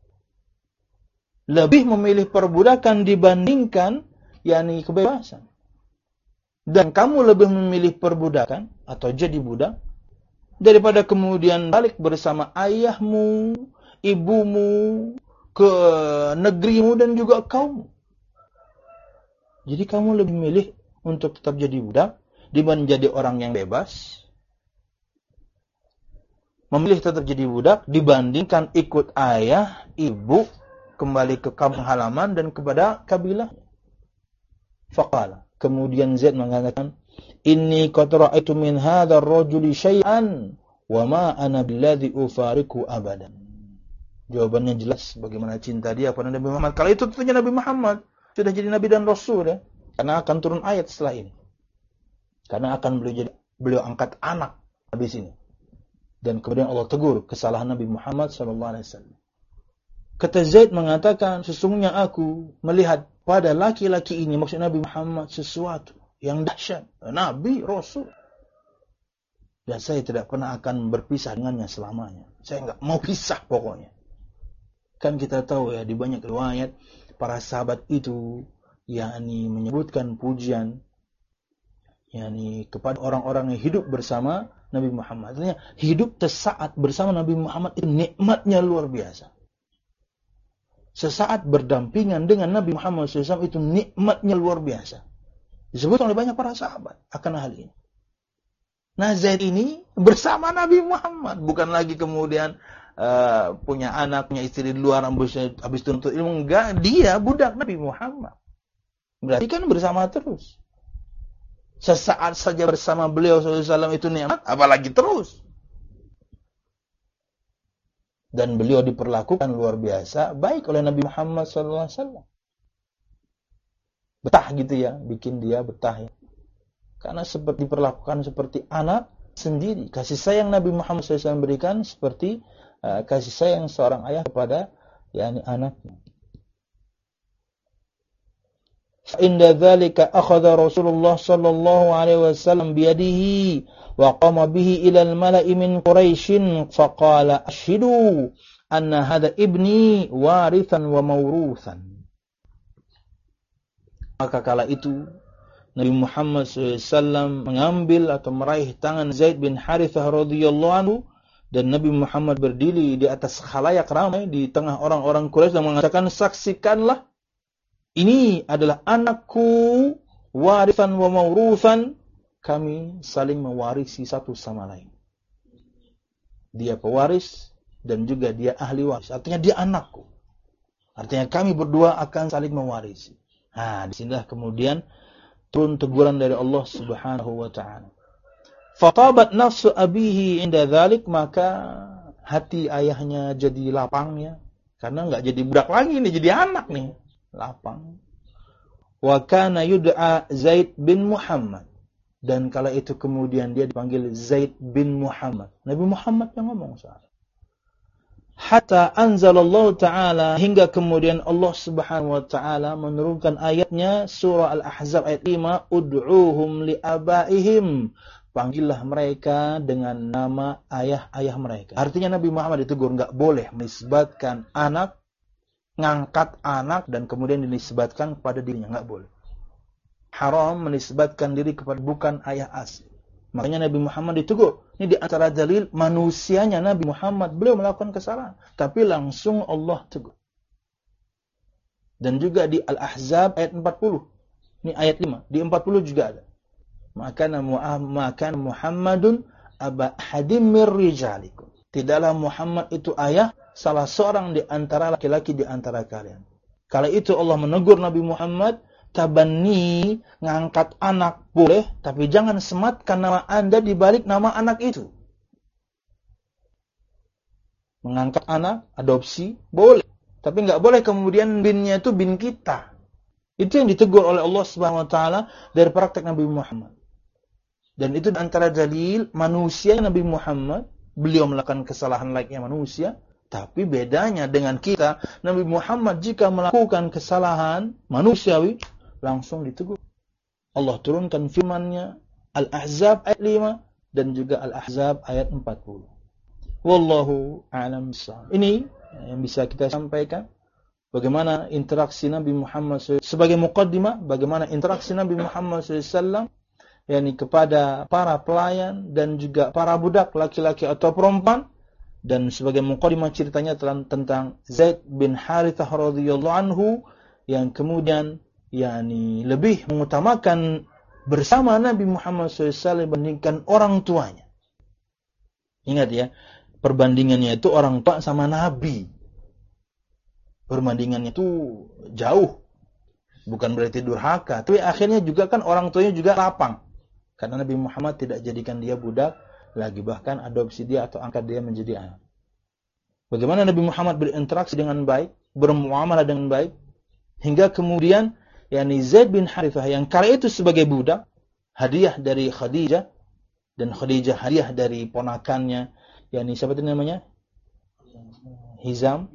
Lebih memilih perbudakan dibandingkan yakni kebebasan. Dan kamu lebih memilih perbudakan atau jadi budak daripada kemudian balik bersama ayahmu, ibumu, ke negerimu dan juga kaummu. Jadi kamu lebih memilih untuk tetap jadi budak dibanding jadi orang yang bebas. Memilih tetap jadi budak dibandingkan ikut ayah, ibu, kembali ke kampung halaman dan kepada kabilah. Faqala. Kemudian Zaid mengatakan, inni qad ra'aitu min hadzal rajuli syai'an wa ma ana billadzi ufariku abadan. Jawabannya jelas bagaimana cinta dia kepada Nabi Muhammad. Kalau itu tentunya Nabi Muhammad sudah jadi nabi dan rasul ya. Karena akan turun ayat setelah ini. Karena akan beliau angkat anak habis ini. Dan kemudian Allah tegur kesalahan Nabi Muhammad sallallahu alaihi wasallam. Kata Zaid mengatakan, sesungguhnya aku melihat pada laki-laki ini, maksud Nabi Muhammad, sesuatu yang dahsyat. Nabi, Rasul. Dan saya tidak pernah akan berpisah dengannya selamanya. Saya enggak mau pisah pokoknya. Kan kita tahu ya, di banyak riwayat, para sahabat itu, yakni menyebutkan pujian, yakni kepada orang-orang yang hidup bersama Nabi Muhammad. Artinya, hidup sesaat bersama Nabi Muhammad itu nikmatnya luar biasa. Sesaat berdampingan dengan Nabi Muhammad SAW itu nikmatnya luar biasa. Disebut oleh banyak para sahabat akan hal ini. Nah, Zaid ini bersama Nabi Muhammad. Bukan lagi kemudian punya anak, punya istri di luar, habis tuntut ilmu. Enggak, dia budak Nabi Muhammad. Berarti kan bersama terus. Sesaat saja bersama beliau SAW itu nikmat, apalagi terus. Dan beliau diperlakukan luar biasa baik oleh Nabi Muhammad SAW. Betah gitu ya, bikin dia betah ya. Karena seperti diperlakukan seperti anak sendiri. Kasih sayang Nabi Muhammad SAW berikan seperti kasih sayang seorang ayah kepada anaknya. Inda dzalika akhadha Rasulullah sallallahu alaihi wasallam biyadihi wa qama bihi ila al-mala'i min Quraisy faqala ashhadu anna hadha ibni warithan wa mawruthan. Maka kala itu Nabi Muhammad SAW mengambil atau meraih tangan Zaid bin Harithah radhiyallahu anhu, dan Nabi Muhammad berdiri di atas khalayak ramai di tengah orang-orang Quraisy dan mengatakan, saksikanlah, ini adalah anakku, warithan wa mawruthan, kami saling mewarisi satu sama lain. Dia pewaris dan juga dia ahli waris. Artinya dia anakku. Artinya kami berdua akan saling mewarisi. Nah, disinilah kemudian turun teguran dari Allah Subhanahu wa ta'ala. Fatabat nafsu abihi inda dzalik, maka hati ayahnya jadi lapang ya. Karena enggak jadi budak lagi nih, jadi anak nih. Lapang. Wa kana yud'a Zaid bin Muhammad. Dan kala itu kemudian dia dipanggil Zaid bin Muhammad. Nabi Muhammad yang ngomong soal. Hatta anzalallahu ta'ala, hingga kemudian Allah Subhanahu wa ta'ala menurunkan ayatnya surah Al-Ahzab ayat 5, ud'uhum li'abaihim, panggillah mereka dengan nama ayah-ayah mereka. Artinya Nabi Muhammad ditegur, enggak boleh menisbatkan anak, ngangkat anak dan kemudian dinisbatkan kepada dirinya, enggak boleh. Haram menisbatkan diri kepada bukan ayah asli. Makanya Nabi Muhammad ditegur. Ini di antara dalil manusianya Nabi Muhammad. Beliau melakukan kesalahan, tapi langsung Allah tegur. Dan juga di Al-Ahzab ayat 40. Ini ayat 5. Di 40 juga ada. Maka Muhammadun aba hadim mir rijalikum. Tidaklah Muhammad itu ayah salah seorang di antara laki-laki di antara kalian. Kala itu Allah menegur Nabi Muhammad, tabanni, ngangkat anak boleh, tapi jangan sematkan nama Anda di balik nama anak itu. Mengangkat anak, adopsi, boleh. Tapi enggak boleh kemudian binnya itu bin kita. Itu yang ditegur oleh Allah Subhanahu wa ta'ala dari praktek Nabi Muhammad. Dan itu antara dalil manusia Nabi Muhammad, beliau melakukan kesalahan layaknya manusia, tapi bedanya dengan kita, Nabi Muhammad jika melakukan kesalahan manusiawi, langsung ditegur. Allah turunkan firman-Nya Al-Ahzab ayat 5 dan juga Al-Ahzab ayat 40. Wallahu a'lam bishawab. Ini yang bisa kita sampaikan, bagaimana interaksi Nabi Muhammad SAW sebagai muqaddimah, bagaimana interaksi Nabi Muhammad SAW yakni kepada para pelayan dan juga para budak laki-laki atau perempuan, dan sebagai muqaddimah ceritanya tentang Zaid bin Harithah radhiyallahu anhu yang kemudian yakni lebih mengutamakan bersama Nabi Muhammad SAW dibandingkan orang tuanya. Ingat ya, perbandingannya itu orang tua sama Nabi. Perbandingannya itu jauh. Bukan berarti durhaka, tapi akhirnya juga kan orang tuanya juga lapang. Karena Nabi Muhammad tidak jadikan dia budak lagi, bahkan adopsi dia atau angkat dia menjadi anak. Bagaimana Nabi Muhammad berinteraksi dengan baik, bermuamalah dengan baik, hingga kemudian yakni Zaid bin Harithah yang kala itu sebagai budak, hadiah dari Khadijah, dan Khadijah hadiah dari ponakannya, yakni siapa itu namanya? Hizam.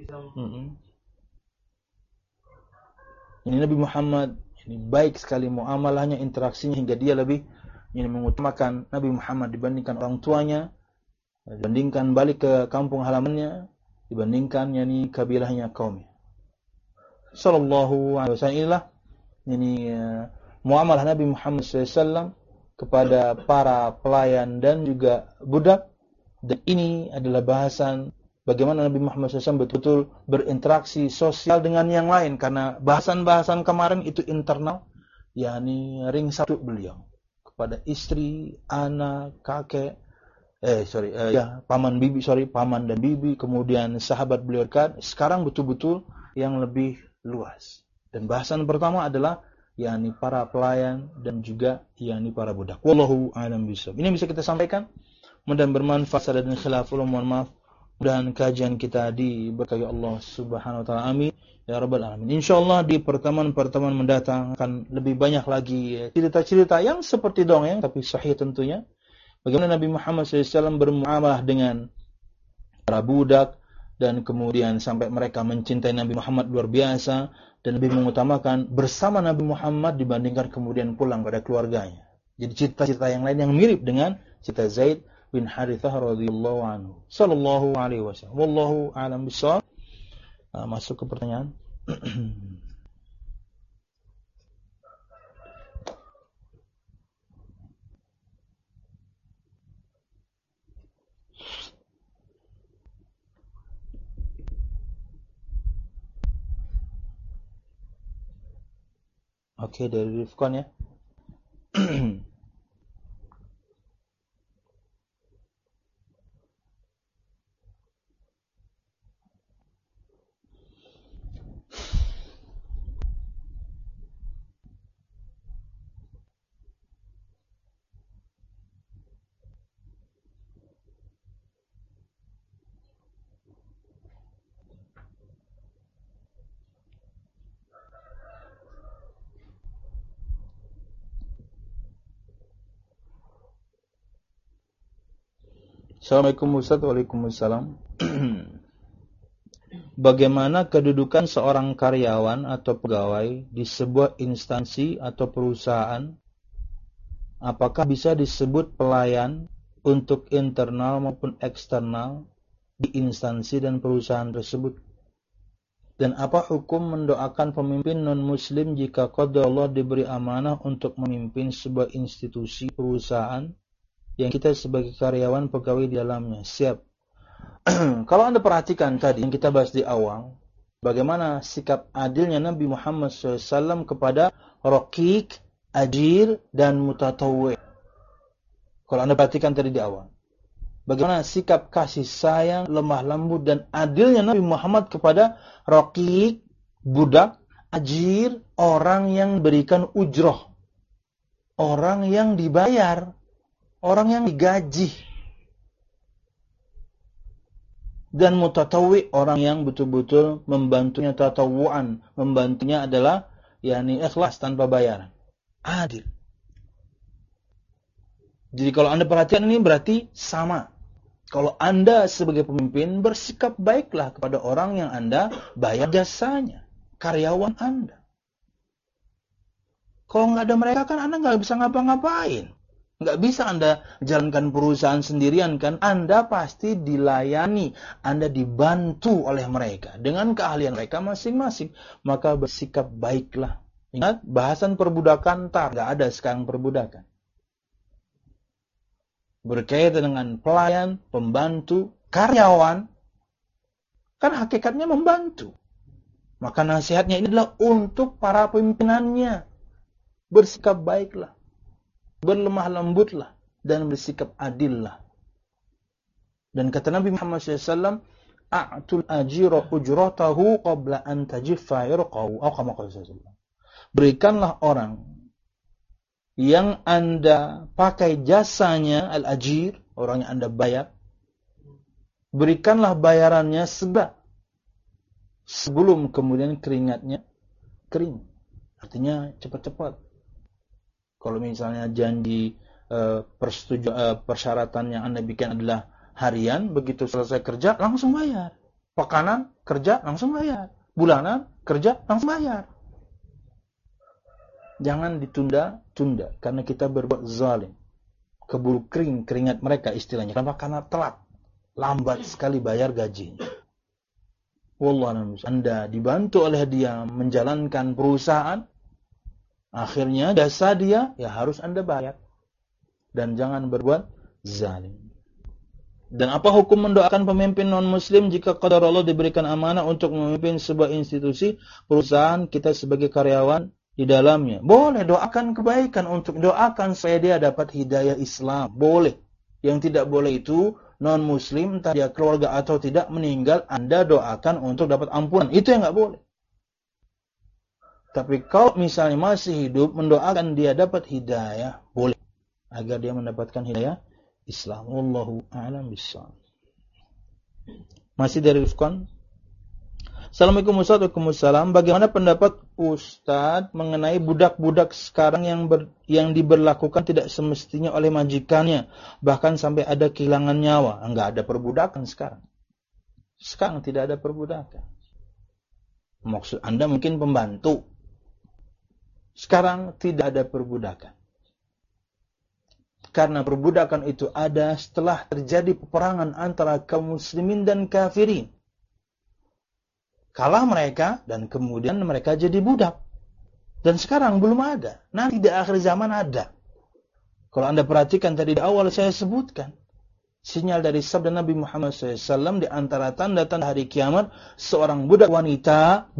Ini Nabi Muhammad ini baik sekali muamalahnya, interaksinya, hingga dia lebih ini mengutamakan Nabi Muhammad dibandingkan orang tuanya, dibandingkan balik ke kampung halamannya, dibandingkan yakni kabilahnya, kaumnya. Sallallahu alaihi wasallam. Inilah ini muamalah Nabi Muhammad SAW kepada para pelayan dan juga budak. Dan ini adalah bahasan bagaimana Nabi Muhammad SAW betul-betul berinteraksi sosial dengan yang lain. Karena bahasan-bahasan kemarin itu internal, yakni ring satu beliau kepada istri, anak, kakek, paman dan bibi, kemudian sahabat beliau dekat. Sekarang betul-betul yang lebih luas. Dan bahasan pertama adalah yakni para pelayan dan juga yakni para budak. Wallahu a'lam bishawab. Ini bisa kita sampaikan. Mudah bermanfaat dan khilaf. Mohon maaf. Dan kajian kita diberkahi Allah Subhanahu wa taala. Amin ya rabbal alamin. Insyaallah di pertemuan-pertemuan mendatang akan lebih banyak lagi cerita-cerita yang seperti dongeng tapi sahih tentunya. Bagaimana Nabi Muhammad SAW bermuamalah dengan para budak dan kemudian sampai mereka mencintai Nabi Muhammad luar biasa dan lebih mengutamakan bersama Nabi Muhammad dibandingkan kemudian pulang pada keluarganya. Jadi cerita-cerita yang lain yang mirip dengan cerita Zaid bin Harithah radhiyallahu anhu sallallahu alaihi wasallam. Wallahu a'lam bishawab. Masuk ke pertanyaan. Oke, dari Rifkon ya. Assalamualaikum Ustaz. Waalaikumsalam. Bagaimana kedudukan seorang karyawan atau pegawai di sebuah instansi atau perusahaan? Apakah bisa disebut pelayan untuk internal maupun eksternal di instansi dan perusahaan tersebut? Dan apa hukum mendoakan pemimpin non-muslim jika qada Allah diberi amanah untuk memimpin sebuah institusi perusahaan yang kita sebagai karyawan pegawai di dalamnya? Siap. Kalau Anda perhatikan tadi yang kita bahas di awal, bagaimana sikap adilnya Nabi Muhammad SAW kepada raqiq, ajir, dan mutatawwi. Kalau Anda perhatikan tadi di awal, bagaimana sikap kasih sayang, lemah lembut, dan adilnya Nabi Muhammad kepada raqiq, budak, ajir, orang yang berikan ujroh, orang yang dibayar, orang yang digaji, dan mutatawwi, orang yang betul-betul membantunya tatawuan, membantunya adalah yakni ikhlas tanpa bayaran, adil. Jadi kalau Anda perhatikan ini berarti sama. Kalau Anda sebagai pemimpin bersikap baiklah kepada orang yang Anda bayar jasanya, karyawan Anda. Kalau nggak ada mereka kan Anda nggak bisa ngapa-ngapain. Nggak bisa Anda jalankan perusahaan sendirian kan. Anda pasti dilayani, Anda dibantu oleh mereka dengan keahlian mereka masing-masing. Maka bersikap baiklah. Ingat, bahasan perbudakan nggak ada sekarang perbudakan. Berkaitan dengan pelayan, pembantu, karyawan, kan hakikatnya membantu. Maka nasihatnya ini adalah untuk para pimpinannya. Bersikap baiklah, berlemah lembutlah, dan bersikap adillah. Dan kata Nabi Muhammad SAW, a'tul ajira ujratahu qabla an tajiffa irqahu. Berikanlah orang yang Anda pakai jasanya, al-ajir, orang yang Anda bayar, berikanlah bayarannya sebelum kemudian keringatnya kering. Artinya cepat-cepat. Kalau misalnya janji persyaratan yang Anda bikin adalah harian, begitu selesai kerja langsung bayar. Pekanan kerja langsung bayar. Bulanan kerja langsung bayar. Jangan ditunda-tunda karena kita berbuat zalim. Keburu keringat mereka istilahnya. Kenapa? Karena telat. Lambat sekali bayar gajinya. Wallahu a'lam. Anda dibantu oleh dia menjalankan perusahaan, akhirnya jasa dia ya harus Anda bayar. Dan jangan berbuat zalim. Dan apa hukum mendoakan pemimpin non-muslim jika qadar Allah diberikan amanah untuk memimpin sebuah institusi perusahaan kita sebagai karyawan di dalamnya? Boleh doakan kebaikan, untuk doakan supaya dia dapat hidayah Islam. Boleh. Yang tidak boleh itu non-muslim, entah dia keluarga atau tidak, meninggal, Anda doakan untuk dapat ampunan. Itu yang nggak boleh. Tapi kalau misalnya masih hidup, mendoakan dia dapat hidayah, boleh. Agar dia mendapatkan hidayah Islam. Wallahu a'lam bishawab. Masih dari Rifkon. Assalamualaikum Ustaz. Waalaikumsalam. Bagaimana pendapat Ustaz mengenai budak-budak sekarang yang diberlakukan tidak semestinya oleh majikannya, bahkan sampai ada kehilangan nyawa? Enggak ada perbudakan sekarang. Sekarang tidak ada perbudakan. Maksud Anda mungkin pembantu. Sekarang tidak ada perbudakan. Karena perbudakan itu ada setelah terjadi peperangan antara kaum muslimin dan kafirin. Kalah mereka dan kemudian mereka jadi budak. Dan sekarang belum ada. Nanti di akhir zaman ada. Kalau Anda perhatikan tadi di awal saya sebutkan. Sinyal dari sabda Nabi Muhammad SAW di antara tanda-tanda hari kiamat. Seorang budak wanita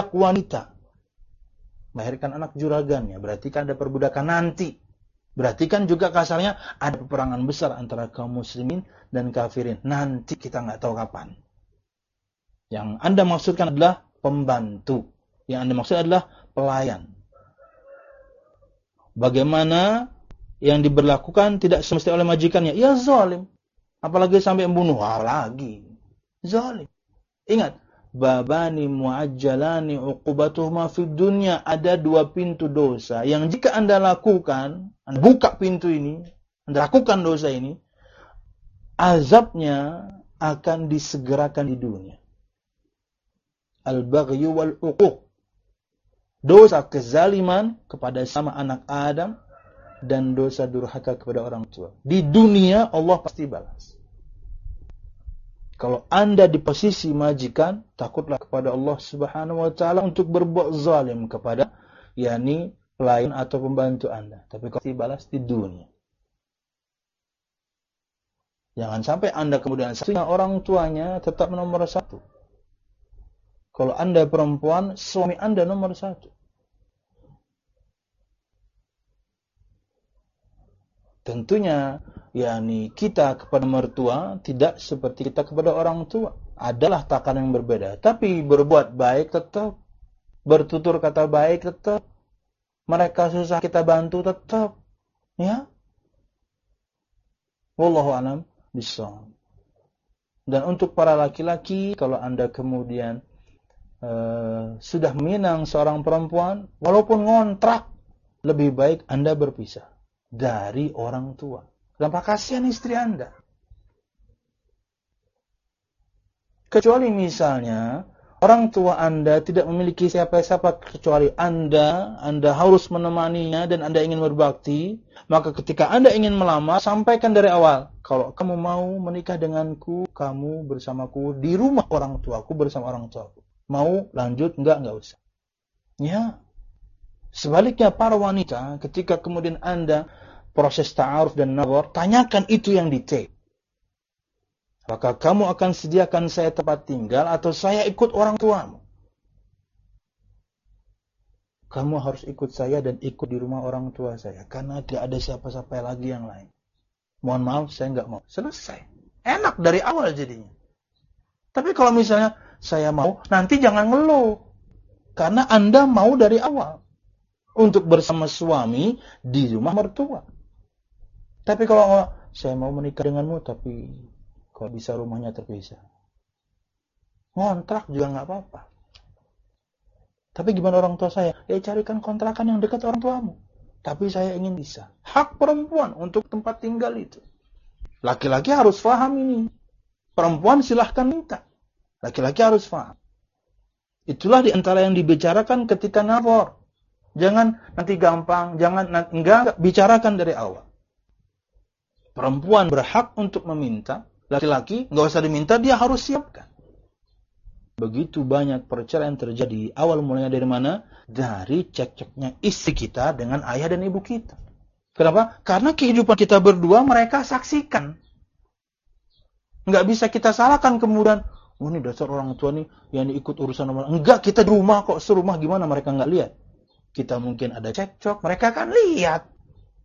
melahirkan anak juragannya. Berarti kan ada perbudakan nanti. Berarti kan juga kasarnya ada peperangan besar antara kaum muslimin dan kafirin. Nanti kita nggak tahu kapan. Yang Anda maksudkan adalah pembantu. Yang Anda maksud adalah pelayan. Bagaimana yang diberlakukan tidak semestinya oleh majikannya? Ya zalim. Apalagi sampai membunuh. Lagi. Zalim. Ingat. Babani muajjalani uqubatuhuma fid dunya. Ada 2 pintu dosa yang jika Anda lakukan, Anda buka pintu ini, Anda lakukan dosa ini, azabnya akan disegerakan di dunia. Al-baghyu wal-uquq. Dosa kezaliman kepada sama anak Adam dan dosa durhaka kepada orang tua. Di dunia Allah pasti balas. Kalau Anda di posisi majikan, takutlah kepada Allah Subhanahu wa taala untuk berbuat zalim kepada yakni pelayan atau pembantu Anda. Tapi kalau dibalas di dunia. Jangan sampai Anda kemudian orang tuanya tetap nomor 1. Kalau Anda perempuan, suami Anda nomor 1. Tentunya yakni kita kepada mertua tidak seperti kita kepada orang tua. Adalah takaran yang berbeda. Tapi berbuat baik tetap. Bertutur kata baik tetap. Mereka susah kita bantu tetap. Ya. Wallahu a'lam bishawab. Dan untuk para laki-laki, kalau Anda kemudian sudah meminang seorang perempuan, walaupun ngontrak, lebih baik Anda berpisah dari orang tua. Kenapa? Kasihan istri Anda. Kecuali misalnya orang tua Anda tidak memiliki siapa-siapa kecuali Anda harus menemaninya dan Anda ingin berbakti, maka ketika Anda ingin melamar, sampaikan dari awal, kalau kamu mau menikah denganku, kamu bersamaku di rumah orang tuaku bersama orang tuaku. Mau lanjut? Enggak usah. Ya. Sebaliknya para wanita, ketika kemudian Anda proses ta'aruf dan nazar, tanyakan itu yang detail. Apakah kamu akan sediakan saya tempat tinggal atau saya ikut orang tuamu? Kamu harus ikut saya dan ikut di rumah orang tua saya. Karena tidak ada siapa-siapa lagi yang lain. Mohon maaf, saya enggak mau. Selesai. Enak dari awal jadinya. Tapi kalau misalnya saya mau, nanti jangan ngeluh. Karena Anda mau dari awal. Untuk bersama suami di rumah mertua. Tapi kalau saya mau menikah denganmu, tapi kalau bisa rumahnya terpisah. Ngontrak juga nggak apa-apa. Tapi gimana orang tua saya? Ya carikan kontrakan yang dekat orang tuamu. Tapi saya ingin bisa. Hak perempuan untuk tempat tinggal itu. Laki-laki harus paham ini. Perempuan silahkan minta. Laki-laki harus paham. Itulah diantara yang dibicarakan ketika nazar. Jangan nanti gampang, enggak, bicarakan dari awal. Perempuan berhak untuk meminta, laki-laki enggak usah diminta, dia harus siapkan. Begitu banyak perceraian terjadi, awal mulanya dari mana? Dari cekcoknya istri kita dengan ayah dan ibu kita. Kenapa? Karena kehidupan kita berdua mereka saksikan. Enggak bisa kita salahkan kemudian, oh ini dasar orang tua nih yang ikut urusan nomor. Enggak, kita di rumah kok, serumah gimana mereka enggak lihat? Kita mungkin ada cekcok, mereka akan lihat.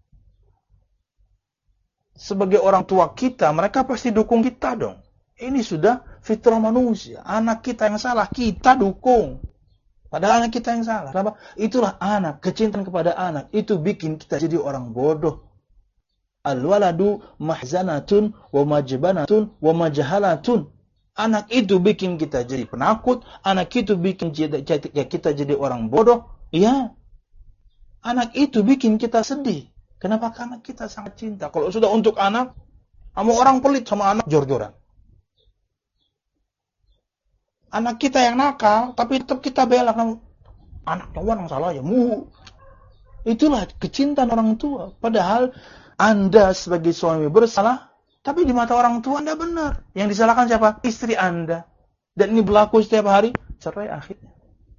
Sebagai orang tua kita, mereka pasti dukung kita dong. Ini sudah fitrah manusia. Anak kita yang salah, kita dukung. Padahal anak kita yang salah. Kenapa? Itulah anak, kecintaan kepada anak. Itu bikin kita jadi orang bodoh. Al-waladu mahzanatun wa majbanatun wa majhalatun. Anak itu bikin kita jadi penakut, anak itu bikin kita jadi orang bodoh. Ya, anak itu bikin kita sedih. Kenapa? Karena kita sangat cinta. Kalau sudah untuk anak, kamu orang pelit sama anak jor-joran. Anak kita yang nakal, tapi tetap kita bela. Anaknya orang salah ya, Itulah kecintaan orang tua. Padahal Anda sebagai suami bersalah, tapi di mata orang tua Anda benar. Yang disalahkan siapa? Istri Anda. Dan ini berlaku setiap hari, cerai akhirnya.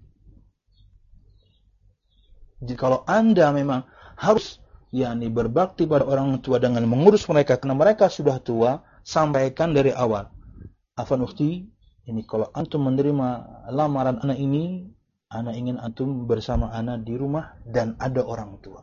Jadi kalau Anda memang harus berbakti pada orang tua dengan mengurus mereka, karena mereka sudah tua, sampaikan dari awal. Afwan ukhti, ini kalau antum menerima lamaran anak ini, anak ingin antum bersama anak di rumah dan ada orang tua.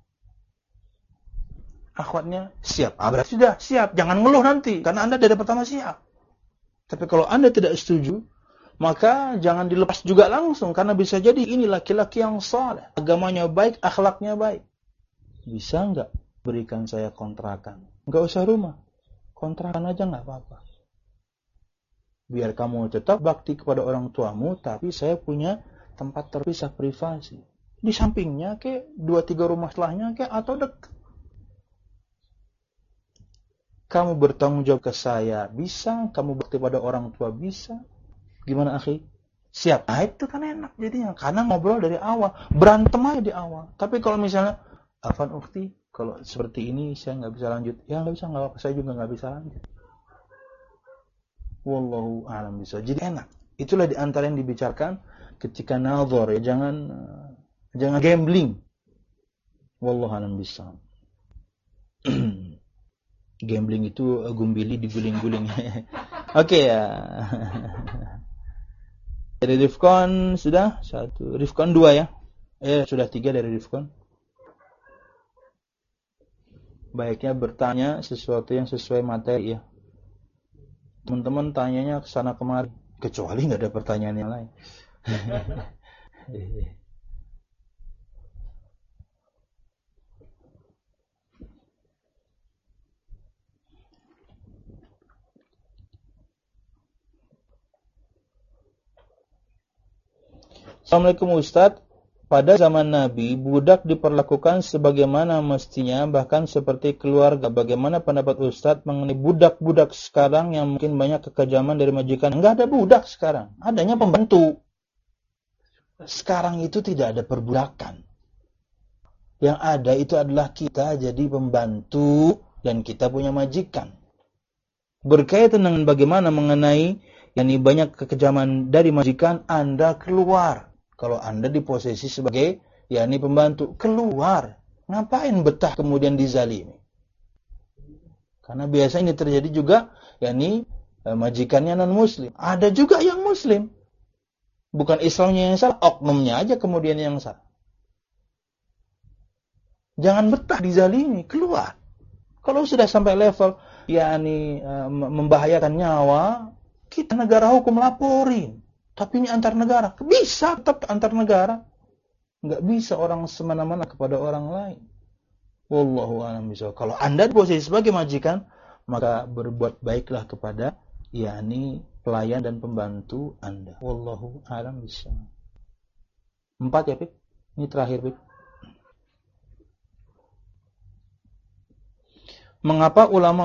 Akhwatnya siap. Berarti sudah siap. Jangan ngeluh nanti, karena Anda dari pertama siap. Tapi kalau Anda tidak setuju, maka jangan dilepas juga langsung, karena bisa jadi ini laki-laki yang saleh, agamanya baik, akhlaknya baik. Bisa enggak berikan saya kontrakan? Enggak usah rumah, kontrakan aja enggak apa-apa. Biar kamu tetap bakti kepada orang tuamu, tapi saya punya tempat terpisah privasi. Di sampingnya ke 2-3 rumah setelahnya ke atau dekat. Kamu bertanggung jawab ke saya bisa, kamu bakti pada orang tua bisa. Gimana akhi? Siap. Nah itu kan enak jadinya, karena ngobrol dari awal, berantem aja di awal. Tapi kalau misalnya Afwan ukhti, kalau seperti ini saya nggak bisa lanjut. Ya nggak bisa, nggak apa-apa. Saya juga nggak bisa lanjut. Wallahu a'lam bishawab. Jadi enak. Itulah di antara yang dibicarakan ketika nazar. Ya jangan gambling. Wallahu a'lam bishawab. Gambling itu gumbili diguling-guling. Oke ya. Dari Rifkon sudah 1. Rifkon 2 ya. Sudah 3 dari Rifkon. Baiknya bertanya sesuatu yang sesuai materi ya. Teman-teman tanyanya ke sana kemari, kecuali nggak ada pertanyaan yang lain. Assalamualaikum Ustadz. Pada zaman Nabi, budak diperlakukan sebagaimana mestinya, bahkan seperti keluarga. Bagaimana pendapat Ustadz mengenai budak-budak sekarang yang mungkin banyak kekejaman dari majikan? Enggak ada budak sekarang, adanya pembantu. Sekarang itu tidak ada perbudakan. Yang ada itu adalah kita jadi pembantu dan kita punya majikan. Berkaitan dengan bagaimana mengenai banyak kekejaman dari majikan, Anda keluar. Kalau Anda di posisi sebagai pembantu, keluar. Ngapain betah kemudian dizalimi? Karena biasa ini terjadi juga majikannya non muslim. Ada juga yang muslim. Bukan Islamnya yang salah, oknumnya aja kemudian yang salah. Jangan betah dizalimi, keluar. Kalau sudah sampai level membahayakan nyawa, kita negara hukum laporin. Tapi ini antar negara. Bisa tetap antar negara. Enggak bisa orang semena-mena kepada orang lain. Wallahu a'lam bishawab. Kalau Anda di posisi sebagai majikan, maka berbuat baiklah kepada pelayan dan pembantu Anda. Wallahu a'lam bishawab. 4 ya, Pip? Ini terakhir, Pip. Mengapa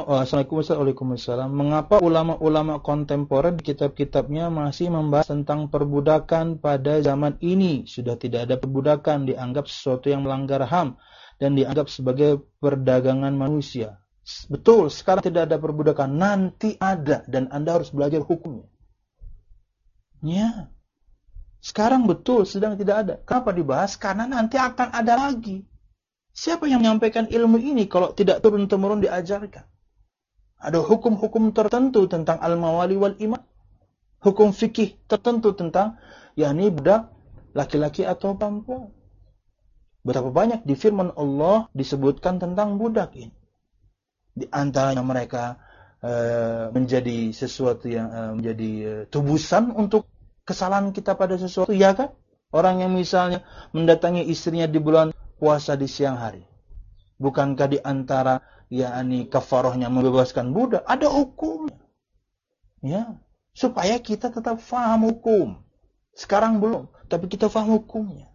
ulama kontemporer di kitab-kitabnya masih membahas tentang perbudakan pada zaman ini? Sudah tidak ada perbudakan, dianggap sesuatu yang melanggar HAM dan dianggap sebagai perdagangan manusia. Betul, sekarang tidak ada perbudakan, nanti ada dan Anda harus belajar hukumnya. Ya. Sekarang betul sedang tidak ada. Kenapa dibahas? Karena nanti akan ada lagi. Siapa yang menyampaikan ilmu ini kalau tidak turun-temurun diajarkan? Ada hukum-hukum tertentu tentang al-mawali wal iman. Hukum fikih tertentu tentang budak laki-laki atau perempuan. Berapa banyak di firman Allah disebutkan tentang budak ini. Di antaranya mereka menjadi sesuatu yang menjadi tubusan untuk kesalahan kita pada sesuatu, ya kan? Orang yang misalnya mendatangi istrinya di bulan puasa di siang hari. Bukankah di antara kafarahnya membebaskan budak? Ada hukumnya. Ya. supaya kita tetap faham hukum. Sekarang belum, tapi kita faham hukumnya.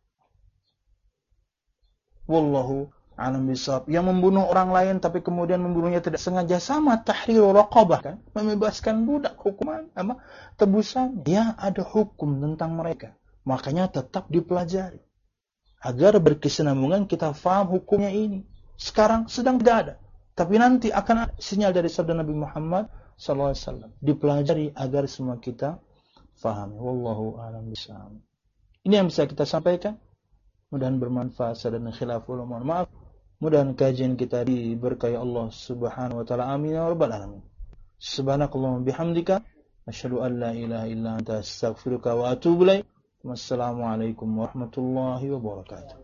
Wallahu a'lam bishawab. Yang membunuh orang lain tapi kemudian membunuhnya tidak sengaja, sama tahriru raqabah kan, membebaskan budak, hukuman apa? Tebusannya. Ya, ada hukum tentang mereka. Makanya tetap dipelajari agar berkesinambungan, kita faham hukumnya ini. Sekarang sedang tidak ada, tapi nanti akan ada sinyal dari sabda Nabi Muhammad SAW. Dipelajari agar semua kita fahami. Wallahu a'lam bishawab. Ini yang bisa kita sampaikan. Mudah-mudahan bermanfaat. Sadana khilaful, mohon maaf. Mudah-mudahan kajian kita diberkahi Allah Subhanahu wa taala. Amin ya rabbal alamin. Subhanakallahumma bihamdika asyhadu an la ilaha illa anta astaghfiruka wa atubu ilaik. Wassalamualaikum warahmatullahi wabarakatuh.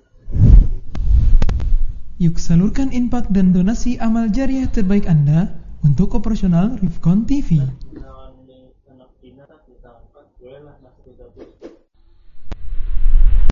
Yuk salurkan infak dan donasi amal jariah terbaik Anda untuk operasional Rifkon TV.